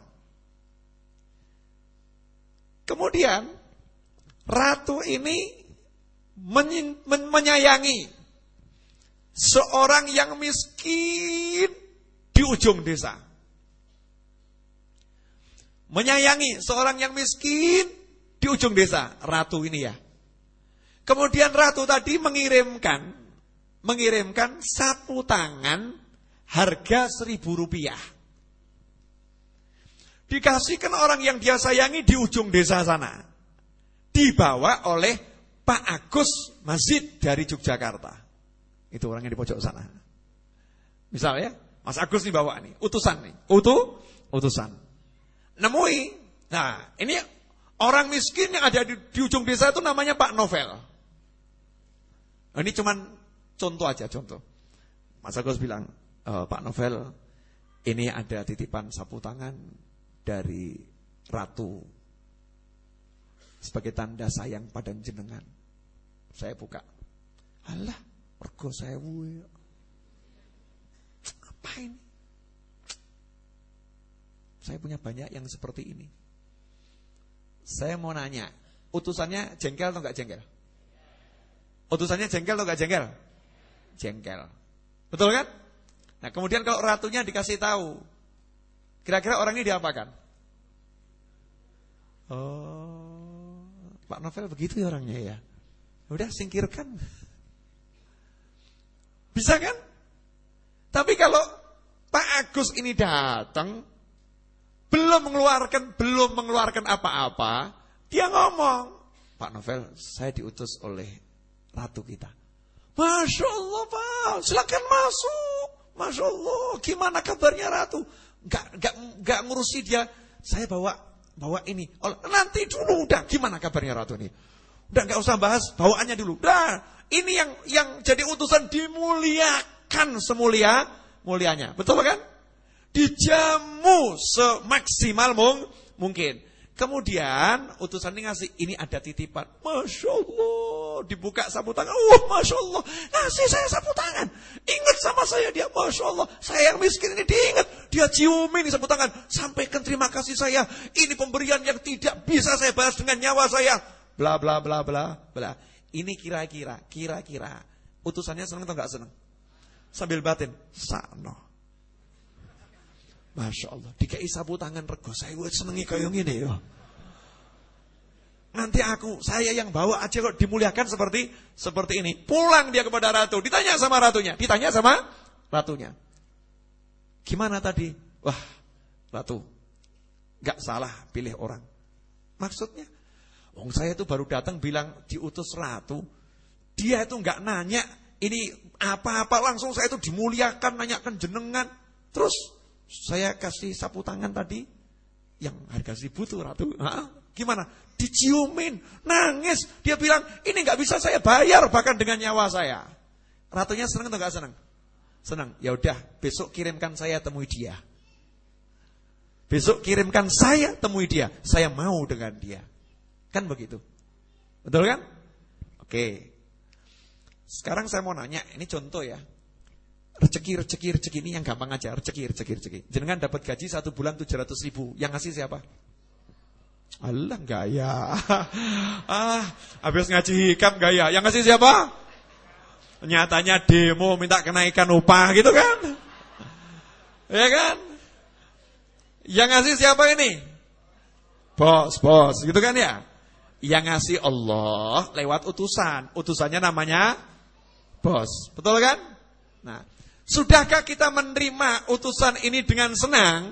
Kemudian ratu ini men, men, menyayangi seorang yang miskin di ujung desa. Menyayangi seorang yang miskin di ujung desa, ratu ini ya. Kemudian ratu tadi mengirimkan mengirimkan sapu tangan harga seribu rupiah. Dikasihkan orang yang dia sayangi di ujung desa sana. Dibawa oleh Pak Agus Masjid dari Yogyakarta. Itu orang yang di pojok sana. Misalnya Mas Agus nih bawa nih, utusan nih, utu, utusan. Nemui, nah ini Orang miskin yang ada di, di ujung desa itu namanya Pak Novel. Nah, ini cuman contoh aja, contoh. Mas Agus bilang, e, Pak Novel, ini ada titipan sapu tangan dari Ratu sebagai tanda sayang pada jenengan. Saya buka. Alah, rego sewu. Apa ini? Saya punya banyak yang seperti ini. Saya mau nanya, utusannya jengkel atau enggak jengkel? Utusannya jengkel atau enggak jengkel? Jengkel. Betul kan? Nah, kemudian kalau ratunya dikasih tahu, kira-kira orang ini diapakan? Oh, Pak Novel begitu ya orangnya ya. Udah singkirkan. Bisa kan? Tapi kalau Pak Agus ini datang, belum mengeluarkan belum mengeluarkan apa-apa, dia ngomong, Pak Novel, saya diutus oleh ratu kita. Masya Allah Pak, silakan masuk. Masya Allah, gimana kabarnya ratu? Gak, gak, gak ngurusi dia. Saya bawa bawa ini. Oh, nanti dulu udah, gimana kabarnya ratu ini? Udah gak usah bahas bawaannya dulu. Udah, ini yang yang jadi utusan dimuliakan semulia mulianya. Betul kan? Dijamu semaksimal mung, mungkin. Kemudian utusan ini ngasih, ini ada titipan. Masya Allah, dibuka sapu tangan. Oh, Masya Allah, ngasih saya sapu tangan. Ingat sama saya dia, Masya Allah. Saya yang miskin ini diingat. Dia ciumin sapu tangan. Sampaikan terima kasih saya. Ini pemberian yang tidak bisa saya balas dengan nyawa saya. Bla bla bla bla bla. Ini kira-kira, kira-kira utusannya senang atau enggak senang? Sambil batin, sakno. Masya Allah, dikai sapu tangan rego saya senengi kaya ngene ya. Nanti aku, saya yang bawa aja kok dimuliakan seperti seperti ini. Pulang dia kepada ratu, ditanya sama ratunya, ditanya sama ratunya. Gimana tadi? Wah, ratu, gak salah pilih orang. Maksudnya, wong saya itu baru datang bilang diutus ratu. Dia itu gak nanya ini apa-apa, langsung saya itu dimuliakan, nanyakan jenengan. Terus saya kasih sapu tangan tadi yang harga seribu tuh ratu. Nah, gimana? Diciumin, nangis. Dia bilang ini nggak bisa saya bayar bahkan dengan nyawa saya. Ratunya senang atau nggak senang? Senang. Ya udah, besok kirimkan saya temui dia. Besok kirimkan saya temui dia. Saya mau dengan dia. Kan begitu. Betul kan? Oke. Sekarang saya mau nanya, ini contoh ya. Rezeki, rezeki, rezeki ini yang gampang aja. Rezeki, rezeki, rezeki. Jenengan dapat gaji satu bulan tujuh ratus ribu. Yang ngasih siapa? Allah, gaya. Ah, habis ngaji hikam gaya. Yang ngasih siapa? Nyatanya demo minta kenaikan upah gitu kan? Ya kan? Yang ngasih siapa ini? Bos, bos, gitu kan ya? Yang ngasih Allah lewat utusan. Utusannya namanya bos. Betul kan? Nah, sudahkah kita menerima utusan ini dengan senang?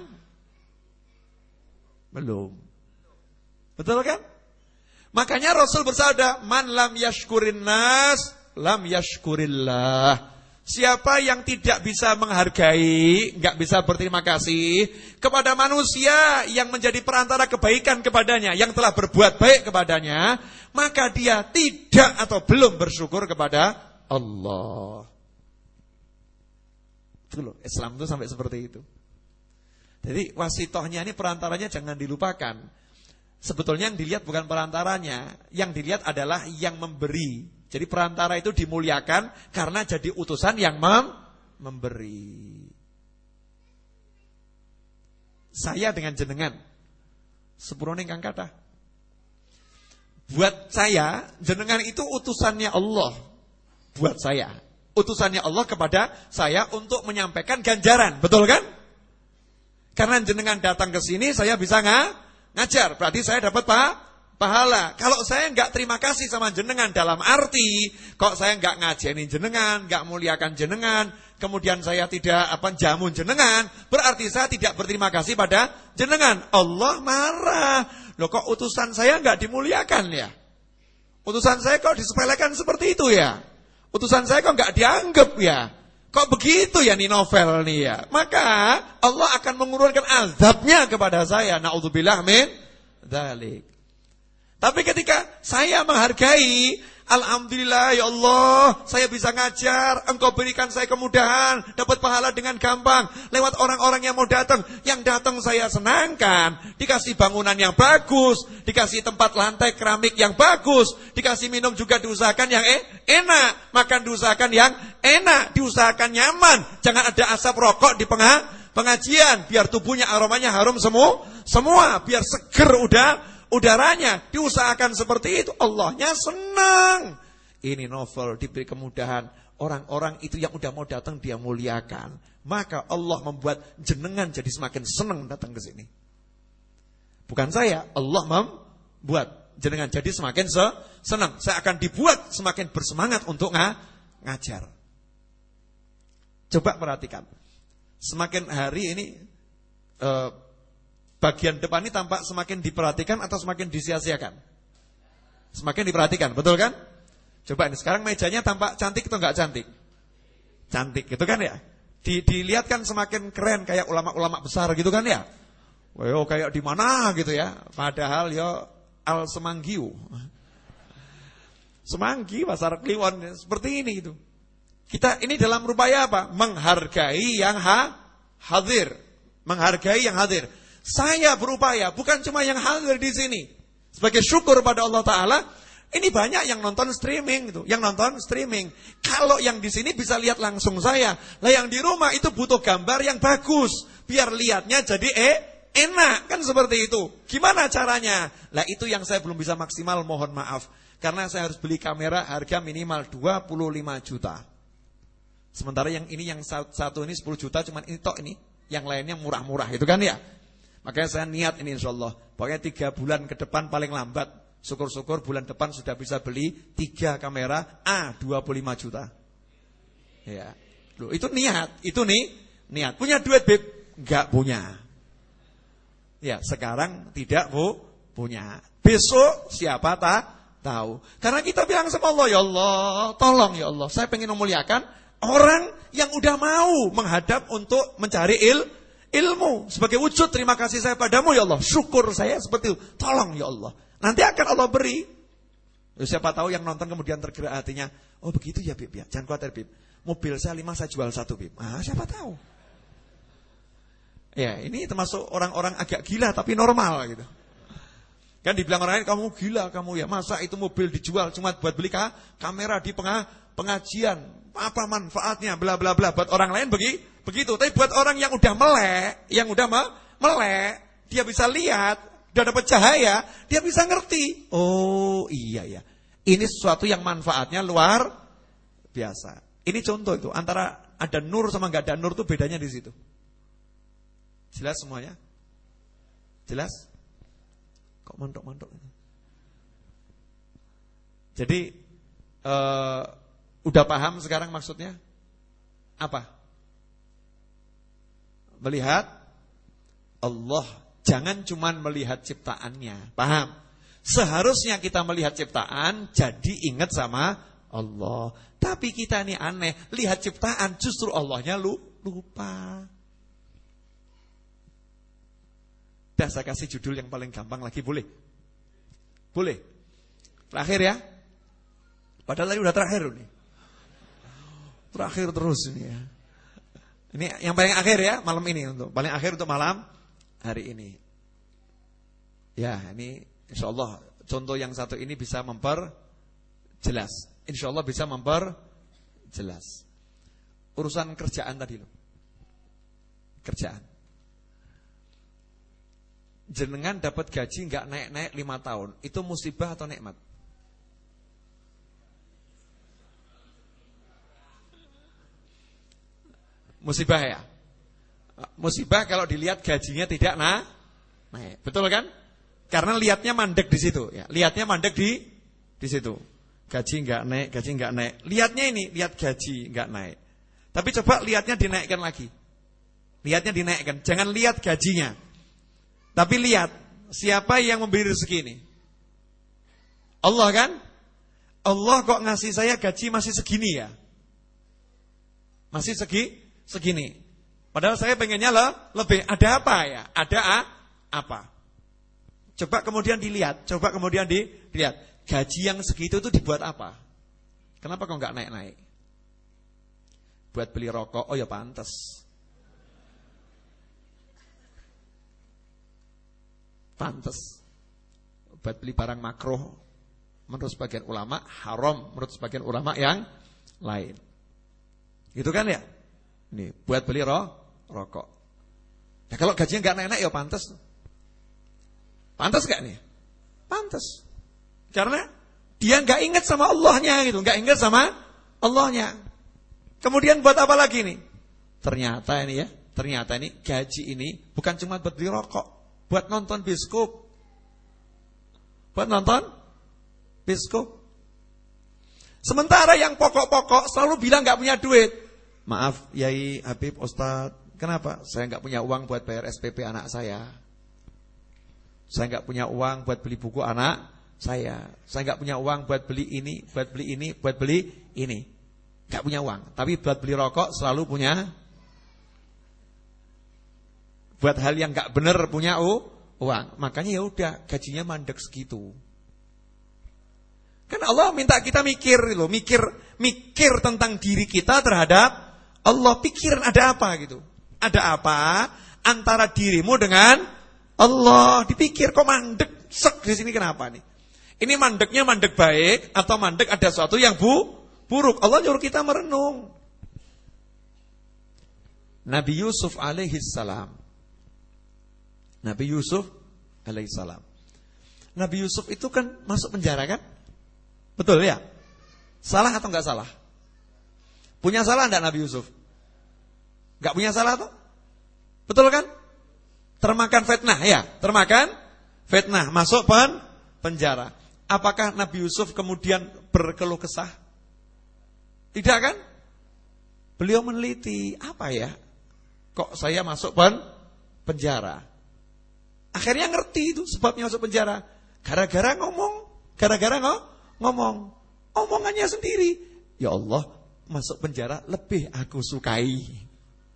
Belum. Betul kan? Makanya Rasul bersabda, man lam yashkurin nas, lam yashkurillah. Siapa yang tidak bisa menghargai, enggak bisa berterima kasih kepada manusia yang menjadi perantara kebaikan kepadanya, yang telah berbuat baik kepadanya, maka dia tidak atau belum bersyukur kepada Allah. Itu loh, Islam itu sampai seperti itu. Jadi wasitohnya ini, perantaranya jangan dilupakan. Sebetulnya yang dilihat bukan perantaranya, yang dilihat adalah yang memberi. Jadi perantara itu dimuliakan karena jadi utusan yang mem memberi. Saya dengan jenengan sepurone ingkang kathah. Buat saya, jenengan itu utusannya Allah. Buat saya, utusannya Allah kepada saya untuk menyampaikan ganjaran, betul kan? Karena jenengan datang ke sini, saya bisa nggak ngajar, berarti saya dapat pak pahala. Kalau saya nggak terima kasih sama jenengan dalam arti, kok saya nggak ngajarin jenengan, nggak muliakan jenengan, kemudian saya tidak apa jamun jenengan, berarti saya tidak berterima kasih pada jenengan. Allah marah. Loh, kok utusan saya nggak dimuliakan ya? Utusan saya kok disepelekan seperti itu ya? Utusan saya kok nggak dianggap ya? Kok begitu ya nih novel nih ya? Maka Allah akan mengurunkan azabnya kepada saya. Na'udzubillah min dzalik. Tapi ketika saya menghargai, alhamdulillah ya Allah, saya bisa ngajar, Engkau berikan saya kemudahan, dapat pahala dengan gampang, lewat orang-orang yang mau datang. Yang datang saya senangkan, dikasih bangunan yang bagus, dikasih tempat lantai keramik yang bagus, dikasih minum juga diusahakan yang eh, enak, makan diusahakan yang enak, diusahakan nyaman. Jangan ada asap rokok di pengah, pengajian, biar tubuhnya aromanya harum semua, semua, biar seger udah udaranya, diusahakan seperti itu. Allahnya senang. Ini novel diberi kemudahan. Orang-orang itu yang udah mau datang dia muliakan. Maka Allah membuat jenengan jadi semakin senang datang ke sini. Bukan saya, Allah membuat jenengan jadi semakin senang. Saya akan dibuat semakin bersemangat untuk ng ngajar. Coba perhatikan. Semakin hari ini uh, bagian depan ini tampak semakin diperhatikan atau semakin disia-siakan? Semakin diperhatikan, betul kan? Coba ini sekarang mejanya tampak cantik atau enggak cantik? Cantik gitu kan ya? Di, dilihat kan semakin keren kayak ulama-ulama besar gitu kan ya? Woyo kayak di mana gitu ya? Padahal ya Al Semanggiu. Semanggi pasar Kliwon seperti ini gitu. Kita ini dalam upaya apa? Menghargai yang ha, hadir, menghargai yang hadir. Saya berupaya, bukan cuma yang hadir di sini. Sebagai syukur pada Allah Ta'ala, ini banyak yang nonton streaming gitu, yang nonton streaming. Kalau yang di sini bisa lihat langsung saya, lah yang di rumah itu butuh gambar yang bagus, biar lihatnya jadi eh enak, kan seperti itu. Gimana caranya? Lah itu yang saya belum bisa maksimal, mohon maaf. Karena saya harus beli kamera harga minimal dua puluh lima juta. Sementara yang ini yang satu ini sepuluh juta, cuman ini tok ini, yang lainnya murah-murah, itu kan ya. Makanya saya niat ini insya Allah, pokoknya tiga bulan ke depan paling lambat, syukur-syukur bulan depan sudah bisa beli tiga kamera A dua puluh lima juta. Ya, loh itu niat, itu nih niat. Punya duit Beb? Enggak punya. Ya sekarang tidak bu punya. Besok siapa tak tahu? Karena kita bilang sama Allah, ya Allah, tolong ya Allah, saya pengen memuliakan orang yang udah mau menghadap untuk mencari il ilmu sebagai wujud terima kasih saya padamu ya Allah. Syukur saya seperti itu. Tolong ya Allah. Nanti akan Allah beri. Ya, siapa tahu yang nonton kemudian tergerak hatinya. Oh begitu ya Bib ya. Jangan khawatir Bib. Mobil saya lima saya jual satu Bib. Ah siapa tahu. Ya ini termasuk orang-orang agak gila tapi normal gitu. Kan dibilang orang lain kamu gila kamu ya. Masa itu mobil dijual cuma buat beli kamera di pengajian. Apa manfaatnya bla bla bla. Buat orang lain begitu. Begitu, tapi buat orang yang udah melek, yang udah melek, dia bisa lihat, udah dapat cahaya, dia bisa ngerti. Oh iya ya, ini sesuatu yang manfaatnya luar biasa. Ini contoh itu, antara ada nur sama nggak ada nur tuh bedanya di situ. Jelas semuanya? Jelas? Kok montok-montok? Jadi uh, udah paham sekarang maksudnya? Apa? Melihat Allah, jangan cuman melihat ciptaannya. Paham? Seharusnya kita melihat ciptaan jadi ingat sama Allah. Tapi kita ini aneh, lihat ciptaan justru Allahnya lu lupa. Dah saya kasih judul yang paling gampang lagi, boleh? Boleh? Terakhir ya? Padahal tadi udah terakhir nih. Terakhir terus ini ya. Ini yang paling akhir ya, malam ini untuk paling akhir untuk malam hari ini. Ya, ini insyaallah contoh yang satu ini bisa memperjelas. Insyaallah bisa memperjelas. Urusan kerjaan tadi loh. Kerjaan. Jenengan dapat gaji enggak naik-naik lima tahun, itu musibah atau nikmat? Musibah ya. Musibah kalau dilihat gajinya tidak nah, naik. Betul kan? Karena lihatnya mandek di situ ya. Lihatnya mandek di di situ. Gaji enggak naik, gaji enggak naik. Lihatnya ini, lihat gaji enggak naik. Tapi coba lihatnya dinaikkan lagi. Lihatnya dinaikkan. Jangan lihat gajinya. Tapi lihat siapa yang memberi rezeki ini. Allah kan? Allah kok ngasih saya gaji masih segini ya? Masih segi segini. Padahal saya pengennya lah lebih. Ada apa ya? Ada a, apa? Coba kemudian dilihat, coba kemudian dilihat. Gaji yang segitu itu dibuat apa? Kenapa kok nggak naik-naik? Buat beli rokok, oh ya pantas. Pantas. Buat beli barang makruh, menurut sebagian ulama haram, menurut sebagian ulama yang lain. Gitu kan ya? Nih, buat beli ro, rokok. Nah, kalau gajinya nggak naik-naik ya pantas. Pantas gak nih? Pantas. Karena dia nggak ingat sama Allahnya gitu, nggak ingat sama Allahnya. Kemudian buat apa lagi nih? Ternyata ini ya, ternyata ini gaji ini bukan cuma buat beli rokok, buat nonton bioskop. Buat nonton bioskop. Sementara yang pokok-pokok selalu bilang nggak punya duit. Maaf, Yai, Habib, Ustadz, kenapa? Saya nggak punya uang buat bayar S P P anak saya. Saya nggak punya uang buat beli buku anak saya. Saya nggak punya uang buat beli ini, buat beli ini, buat beli ini. Nggak punya uang. Tapi buat beli rokok selalu punya. Buat hal yang nggak benar punya uh, uang. Makanya ya udah gajinya mandek segitu. Kan Allah minta kita mikir loh, mikir, mikir tentang diri kita terhadap Allah. Pikiran ada apa gitu? Ada apa antara dirimu dengan Allah? Dipikir kok mandek sek di sini, kenapa nih? Ini mandeknya mandek baik atau mandek ada sesuatu yang bu buruk? Allah nyuruh kita merenung. Nabi Yusuf alaihi salam. Nabi Yusuf alaihi salam. Nabi Yusuf itu kan masuk penjara kan? Betul ya? Salah atau enggak salah? Punya salah enggak Nabi Yusuf? Enggak punya salah tuh? Betul kan? Termakan fitnah ya, termakan fitnah, masuk pen penjara. Apakah Nabi Yusuf kemudian berkeluh kesah? Tidak kan? Beliau meneliti, apa ya? Kok saya masuk pen penjara? Akhirnya ngerti itu sebabnya masuk penjara. Gara-gara ngomong, gara-gara ngo ngomong, omongannya sendiri. Ya Allah, masuk penjara lebih aku sukai.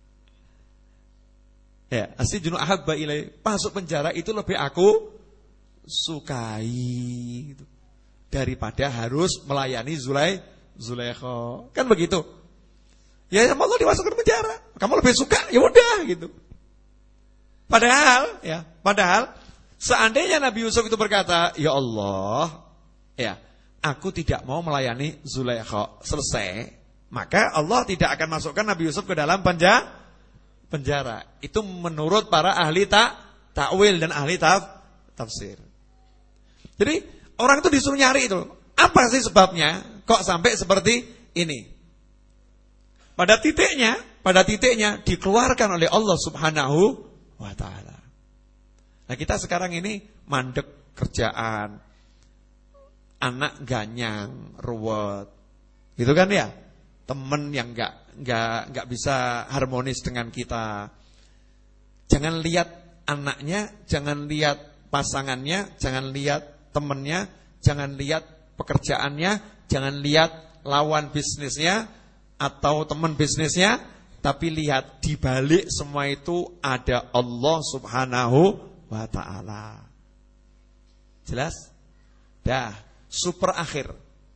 Ya, asjunu ahabba ilai, masuk penjara itu lebih aku sukai gitu. Daripada harus melayani Zulai Zulaikha. Kan begitu. Ya sama Allah dimasukkan penjara, kamu lebih suka, ya udah gitu. Padahal ya, padahal seandainya Nabi Yusuf itu berkata, "Ya Allah, ya, aku tidak mau melayani Zulaikha," selesai, maka Allah tidak akan masukkan Nabi Yusuf ke dalam penjara. Penjara. Itu menurut para ahli tak takwil dan ahli taf, tafsir. Jadi orang itu disuruh nyari itu. Apa sih sebabnya kok sampai seperti ini? Pada titiknya, pada titiknya dikeluarkan oleh Allah Subhanahu wa taala. Nah, kita sekarang ini mandek kerjaan. Anak ganyang, ruwet. Gitu kan ya? Temen yang enggak Gak, gak bisa harmonis dengan kita. Jangan lihat anaknya, jangan lihat pasangannya, jangan lihat temennya, jangan lihat pekerjaannya, jangan lihat lawan bisnisnya atau teman bisnisnya, tapi lihat di balik semua itu ada Allah Subhanahu wa taala. Jelas? Dah, super akhir.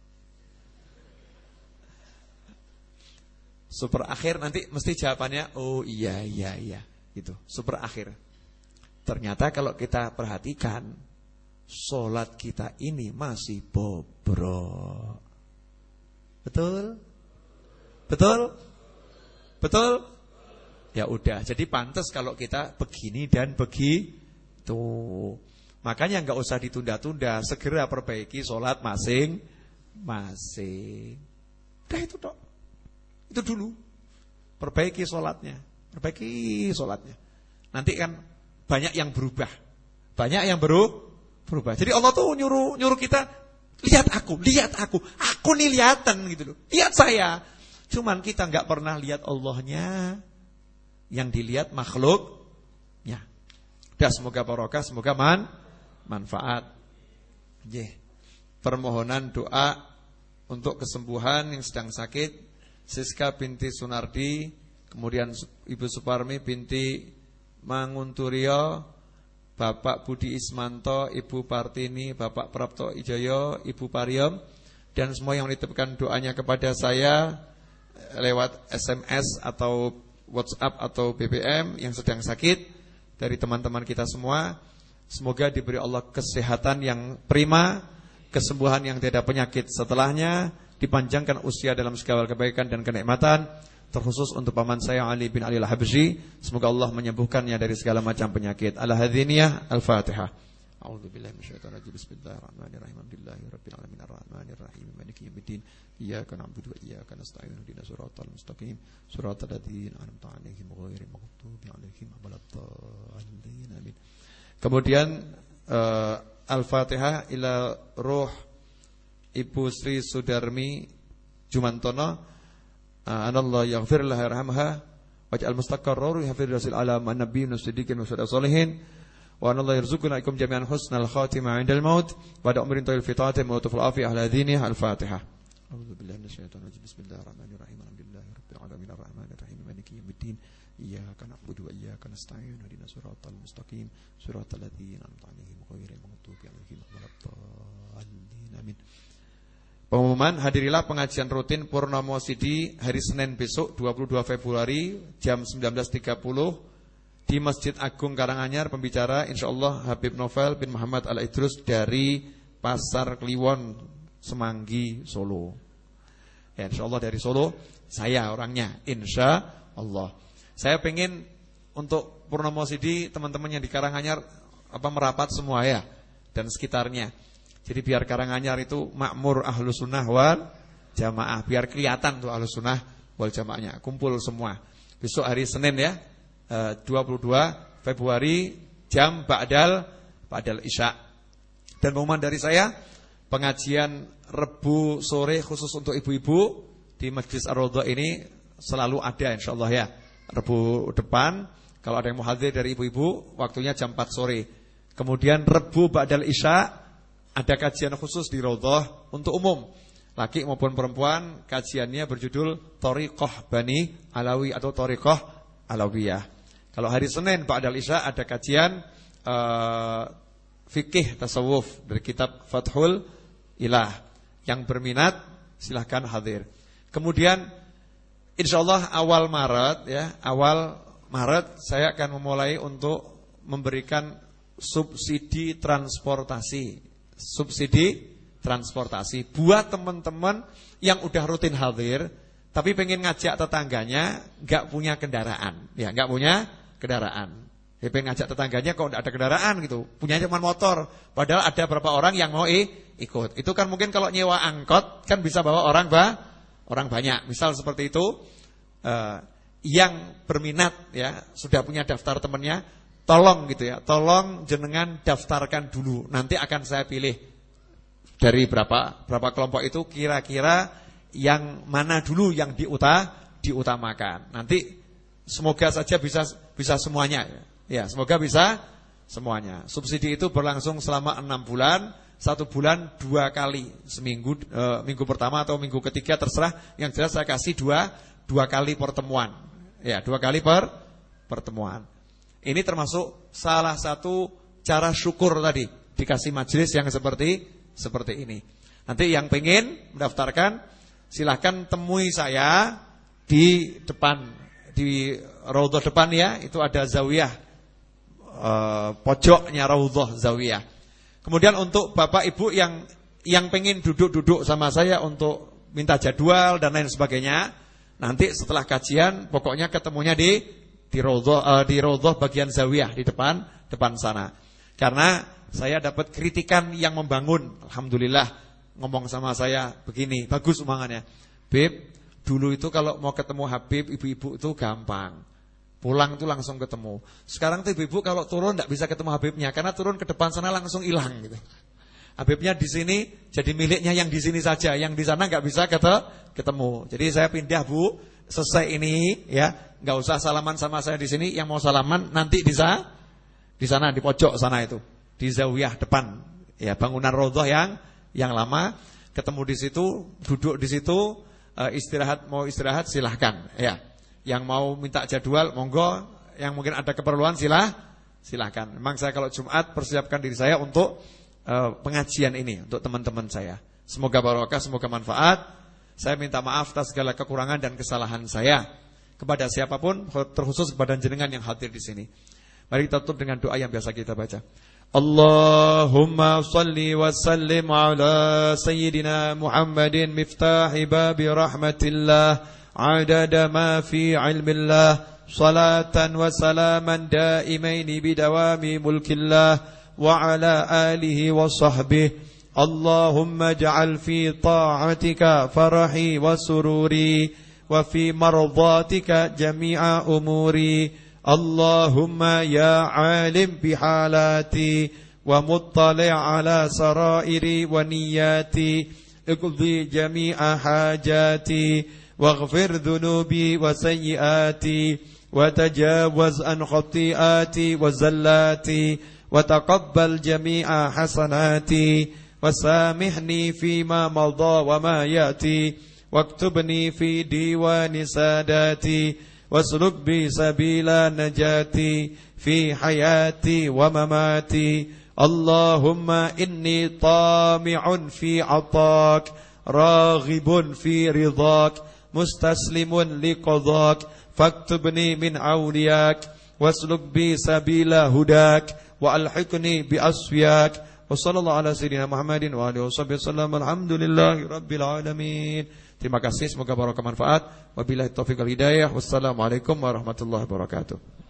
Super akhir nanti mesti jawabannya oh iya iya iya gitu. Super akhir. Ternyata kalau kita perhatikan sholat kita ini masih bobrok. Betul? Betul? Betul? Ya udah, jadi pantas kalau kita begini dan begitu. Makanya nggak usah ditunda-tunda, segera perbaiki sholat masing-masing. Udah itu dok. Itu dulu. Perbaiki sholatnya. Perbaiki sholatnya. Nanti kan banyak yang berubah. Banyak yang baru berubah. Jadi Allah tuh nyuruh nyuruh kita, lihat aku, lihat aku. Aku nih lihatan gitu loh. Lihat saya. Cuman kita nggak pernah lihat Allahnya. Yang dilihat makhluknya. Udah, semoga barokah, semoga man, manfaat. Yeah. Permohonan doa untuk kesembuhan yang sedang sakit Siska binti Sunardi, kemudian Ibu Suparmi binti Mangunturio, Bapak Budi Ismanto, Ibu Partini, Bapak Prapto Ijoyo, Ibu Pariem, dan semua yang menitipkan doanya kepada saya lewat S M S atau WhatsApp atau B B M yang sedang sakit, dari teman-teman kita semua. Semoga diberi Allah kesehatan yang prima, kesembuhan yang tidak ada penyakit setelahnya, dipanjangkan usia dalam segala kebaikan dan kenikmatan. Terkhusus untuk paman saya Ali bin Ali Al-Habsyi, semoga Allah menyembuhkannya dari segala macam penyakit. Al-Hadhiniyah, Al-Fatihah. A'udzubillahi minasyaitonir rajim. Bismillahirrahmanirrahim. Alhamdulillahirabbil alamin arrahmanirrahim maliki yaumiddin. Iyyaka na'budu wa iyyaka nasta'in. Ihdinas siratal mustaqim. Siratal ladzina an'amta 'alaihim ghairil maghdubi 'alaihim waladdallin. Amin. Kemudian uh, Al-Fatihah ila ruh Ibu Sri Sudarmi Jumantono. Anallahu yaghfir laha yarhamha waj'al mustaqarrar fi rasul alam an-nabiyyin as-siddiqin wa salihin wa anallahu yarzuquna ikum jami'an husnal khatimah 'indal maut wa da'umrin tawil fitatin wa tufal afiyah ala dinihi. Al-Fatihah. A'udzu billahi minasyaitonir rajim. Bismillahirrahmanirrahim. Alhamdulillahirabbil alamin arrahmanirrahim maliki yaumiddin. Iyyaka na'budu wa iyyaka nasta'in. Ihdinas siratal mustaqim. Siratal ladzina an'amta 'alaihim ghairil maghdubi 'alaihim waladdallin. Amin. Pengumuman, hadirilah pengajian rutin Purnomo Sidi hari Senin besok dua puluh dua Februari jam sembilan belas tiga puluh di Masjid Agung Karanganyar. Pembicara insyaallah Habib Novel bin Muhammad Al-Idrus dari Pasar Kliwon, Semanggi, Solo. Ya, insyaallah dari Solo, saya orangnya insyaallah. Saya pengen untuk Purnomo Sidi teman-teman yang di Karanganyar apa merapat semua ya dan sekitarnya. Jadi biar Karanganyar itu makmur ahlus sunnah wal jamaah, biar kelihatan tuh ahlus sunnah wal jamaahnya. Kumpul semua besok hari Senin ya, dua puluh dua Februari jam ba'dal ba'dal isya. Dan pengumuman dari saya, pengajian Rebu sore khusus untuk ibu-ibu di Masjid Ar-Raudhah ini selalu ada insyaallah ya. Rebu depan kalau ada yang mau hadir dari ibu-ibu waktunya jam empat sore. Kemudian Rebu ba'dal isya ada kajian khusus di Raudhah untuk umum, laki maupun perempuan. Kajiannya berjudul Thariqah Bani Alawi atau Thariqah Alawiyah. Kalau hari Senin ba'dal isya ada kajian uh, fikih tasawuf dari kitab Fathul Ilah. Yang berminat silahkan hadir. Kemudian insyaallah awal Maret ya, awal Maret saya akan memulai untuk memberikan subsidi transportasi. Subsidi transportasi buat teman-teman yang udah rutin hadir tapi pengen ngajak tetangganya nggak punya kendaraan, ya nggak punya kendaraan. Ya, pengen ngajak tetangganya kok nggak ada kendaraan gitu, punya cuma motor. Padahal ada berapa orang yang mau ikut. Itu kan mungkin kalau nyewa angkot kan bisa bawa orang bah, orang banyak. Misal seperti itu, eh, yang berminat ya sudah punya daftar temannya. Tolong gitu ya, tolong jenengan daftarkan dulu. Nanti akan saya pilih dari berapa berapa kelompok itu kira-kira yang mana dulu yang diuta, diutamakan. Nanti semoga saja bisa bisa semuanya ya. Ya, semoga bisa semuanya. Subsidi itu berlangsung selama enam bulan, satu bulan dua kali, seminggu e, minggu pertama atau minggu ketiga terserah. Yang jelas saya kasih dua dua kali pertemuan. Ya, dua kali per pertemuan. Ini termasuk salah satu cara syukur tadi, dikasih majelis yang seperti seperti ini. Nanti yang pengen mendaftarkan silahkan temui saya di depan, di Raudhah depan ya, itu ada zawiyah eh, pojoknya Raudhah zawiyah. Kemudian untuk Bapak Ibu yang yang pengen duduk-duduk sama saya untuk minta jadwal dan lain sebagainya, nanti setelah kajian pokoknya ketemunya di di Raudhah uh, di Raudhah bagian zawiyah di depan depan sana. Karena saya dapat kritikan yang membangun. Alhamdulillah ngomong sama saya begini, bagus omongannya. Beb, dulu itu kalau mau ketemu Habib ibu-ibu itu gampang. Pulang itu langsung ketemu. Sekarang tuh ibu-ibu kalau turun enggak bisa ketemu Habibnya karena turun ke depan sana langsung hilang gitu. Habibnya di sini jadi miliknya yang di sini saja, yang di sana enggak bisa ketemu. Jadi saya pindah, Bu. Selesai ini ya, nggak usah salaman sama saya di sini. Yang mau salaman nanti di sana, di sana di pojok sana itu, di zawiyah depan ya, bangunan Raudhah yang yang lama. Ketemu di situ, duduk di situ, istirahat mau istirahat silahkan ya. Yang mau minta jadwal monggo, yang mungkin ada keperluan silah Silakan. Memang saya kalau Jumat persiapkan diri saya untuk uh, pengajian ini untuk teman-teman saya. Semoga barokah, semoga manfaat. Saya minta maaf atas segala kekurangan dan kesalahan saya kepada siapapun, terkhusus kepada jenengan yang hadir di sini. Mari kita tutup dengan doa yang biasa kita baca. Allahumma salli wa sallim ala sayyidina Muhammadin miftahi babi rahmatillah adada ma fi ilmillah salatan wa salaman daimaini bidawami mulkillah wa ala alihi wa sahbihi. Allahumma ja'al fi ta'atika farahi wa sururi wa fi mardatika jami'a umuri. Allahumma ya alim bihalati wa muttali' ala sarairi wa niyati iqdi jami'a hajati waghfir dhunubi wa sayyiati wa tajawaz an khati'ati wa zallati wa taqabbal jami'a hasanati wa samihni fima madha wa ma yati waktubni fi diwani sadati واسلك بي سبيل نجاتي في حياتي ومماتي. اللهم إني طامع في عطاك راغب في رضاك مستسلم لقضاك فاكتبني من أولياك واسلك بي سبيل هداك وألحقني بأصفياك. وصلى الله على سيدنا محمد وآله وصحبه وسلم. الحمد لله رب العالمين. Terima kasih, semoga barokah manfaat. Wabillahi taufiq wal hidayah. Wassalamualaikum warahmatullahi wabarakatuh.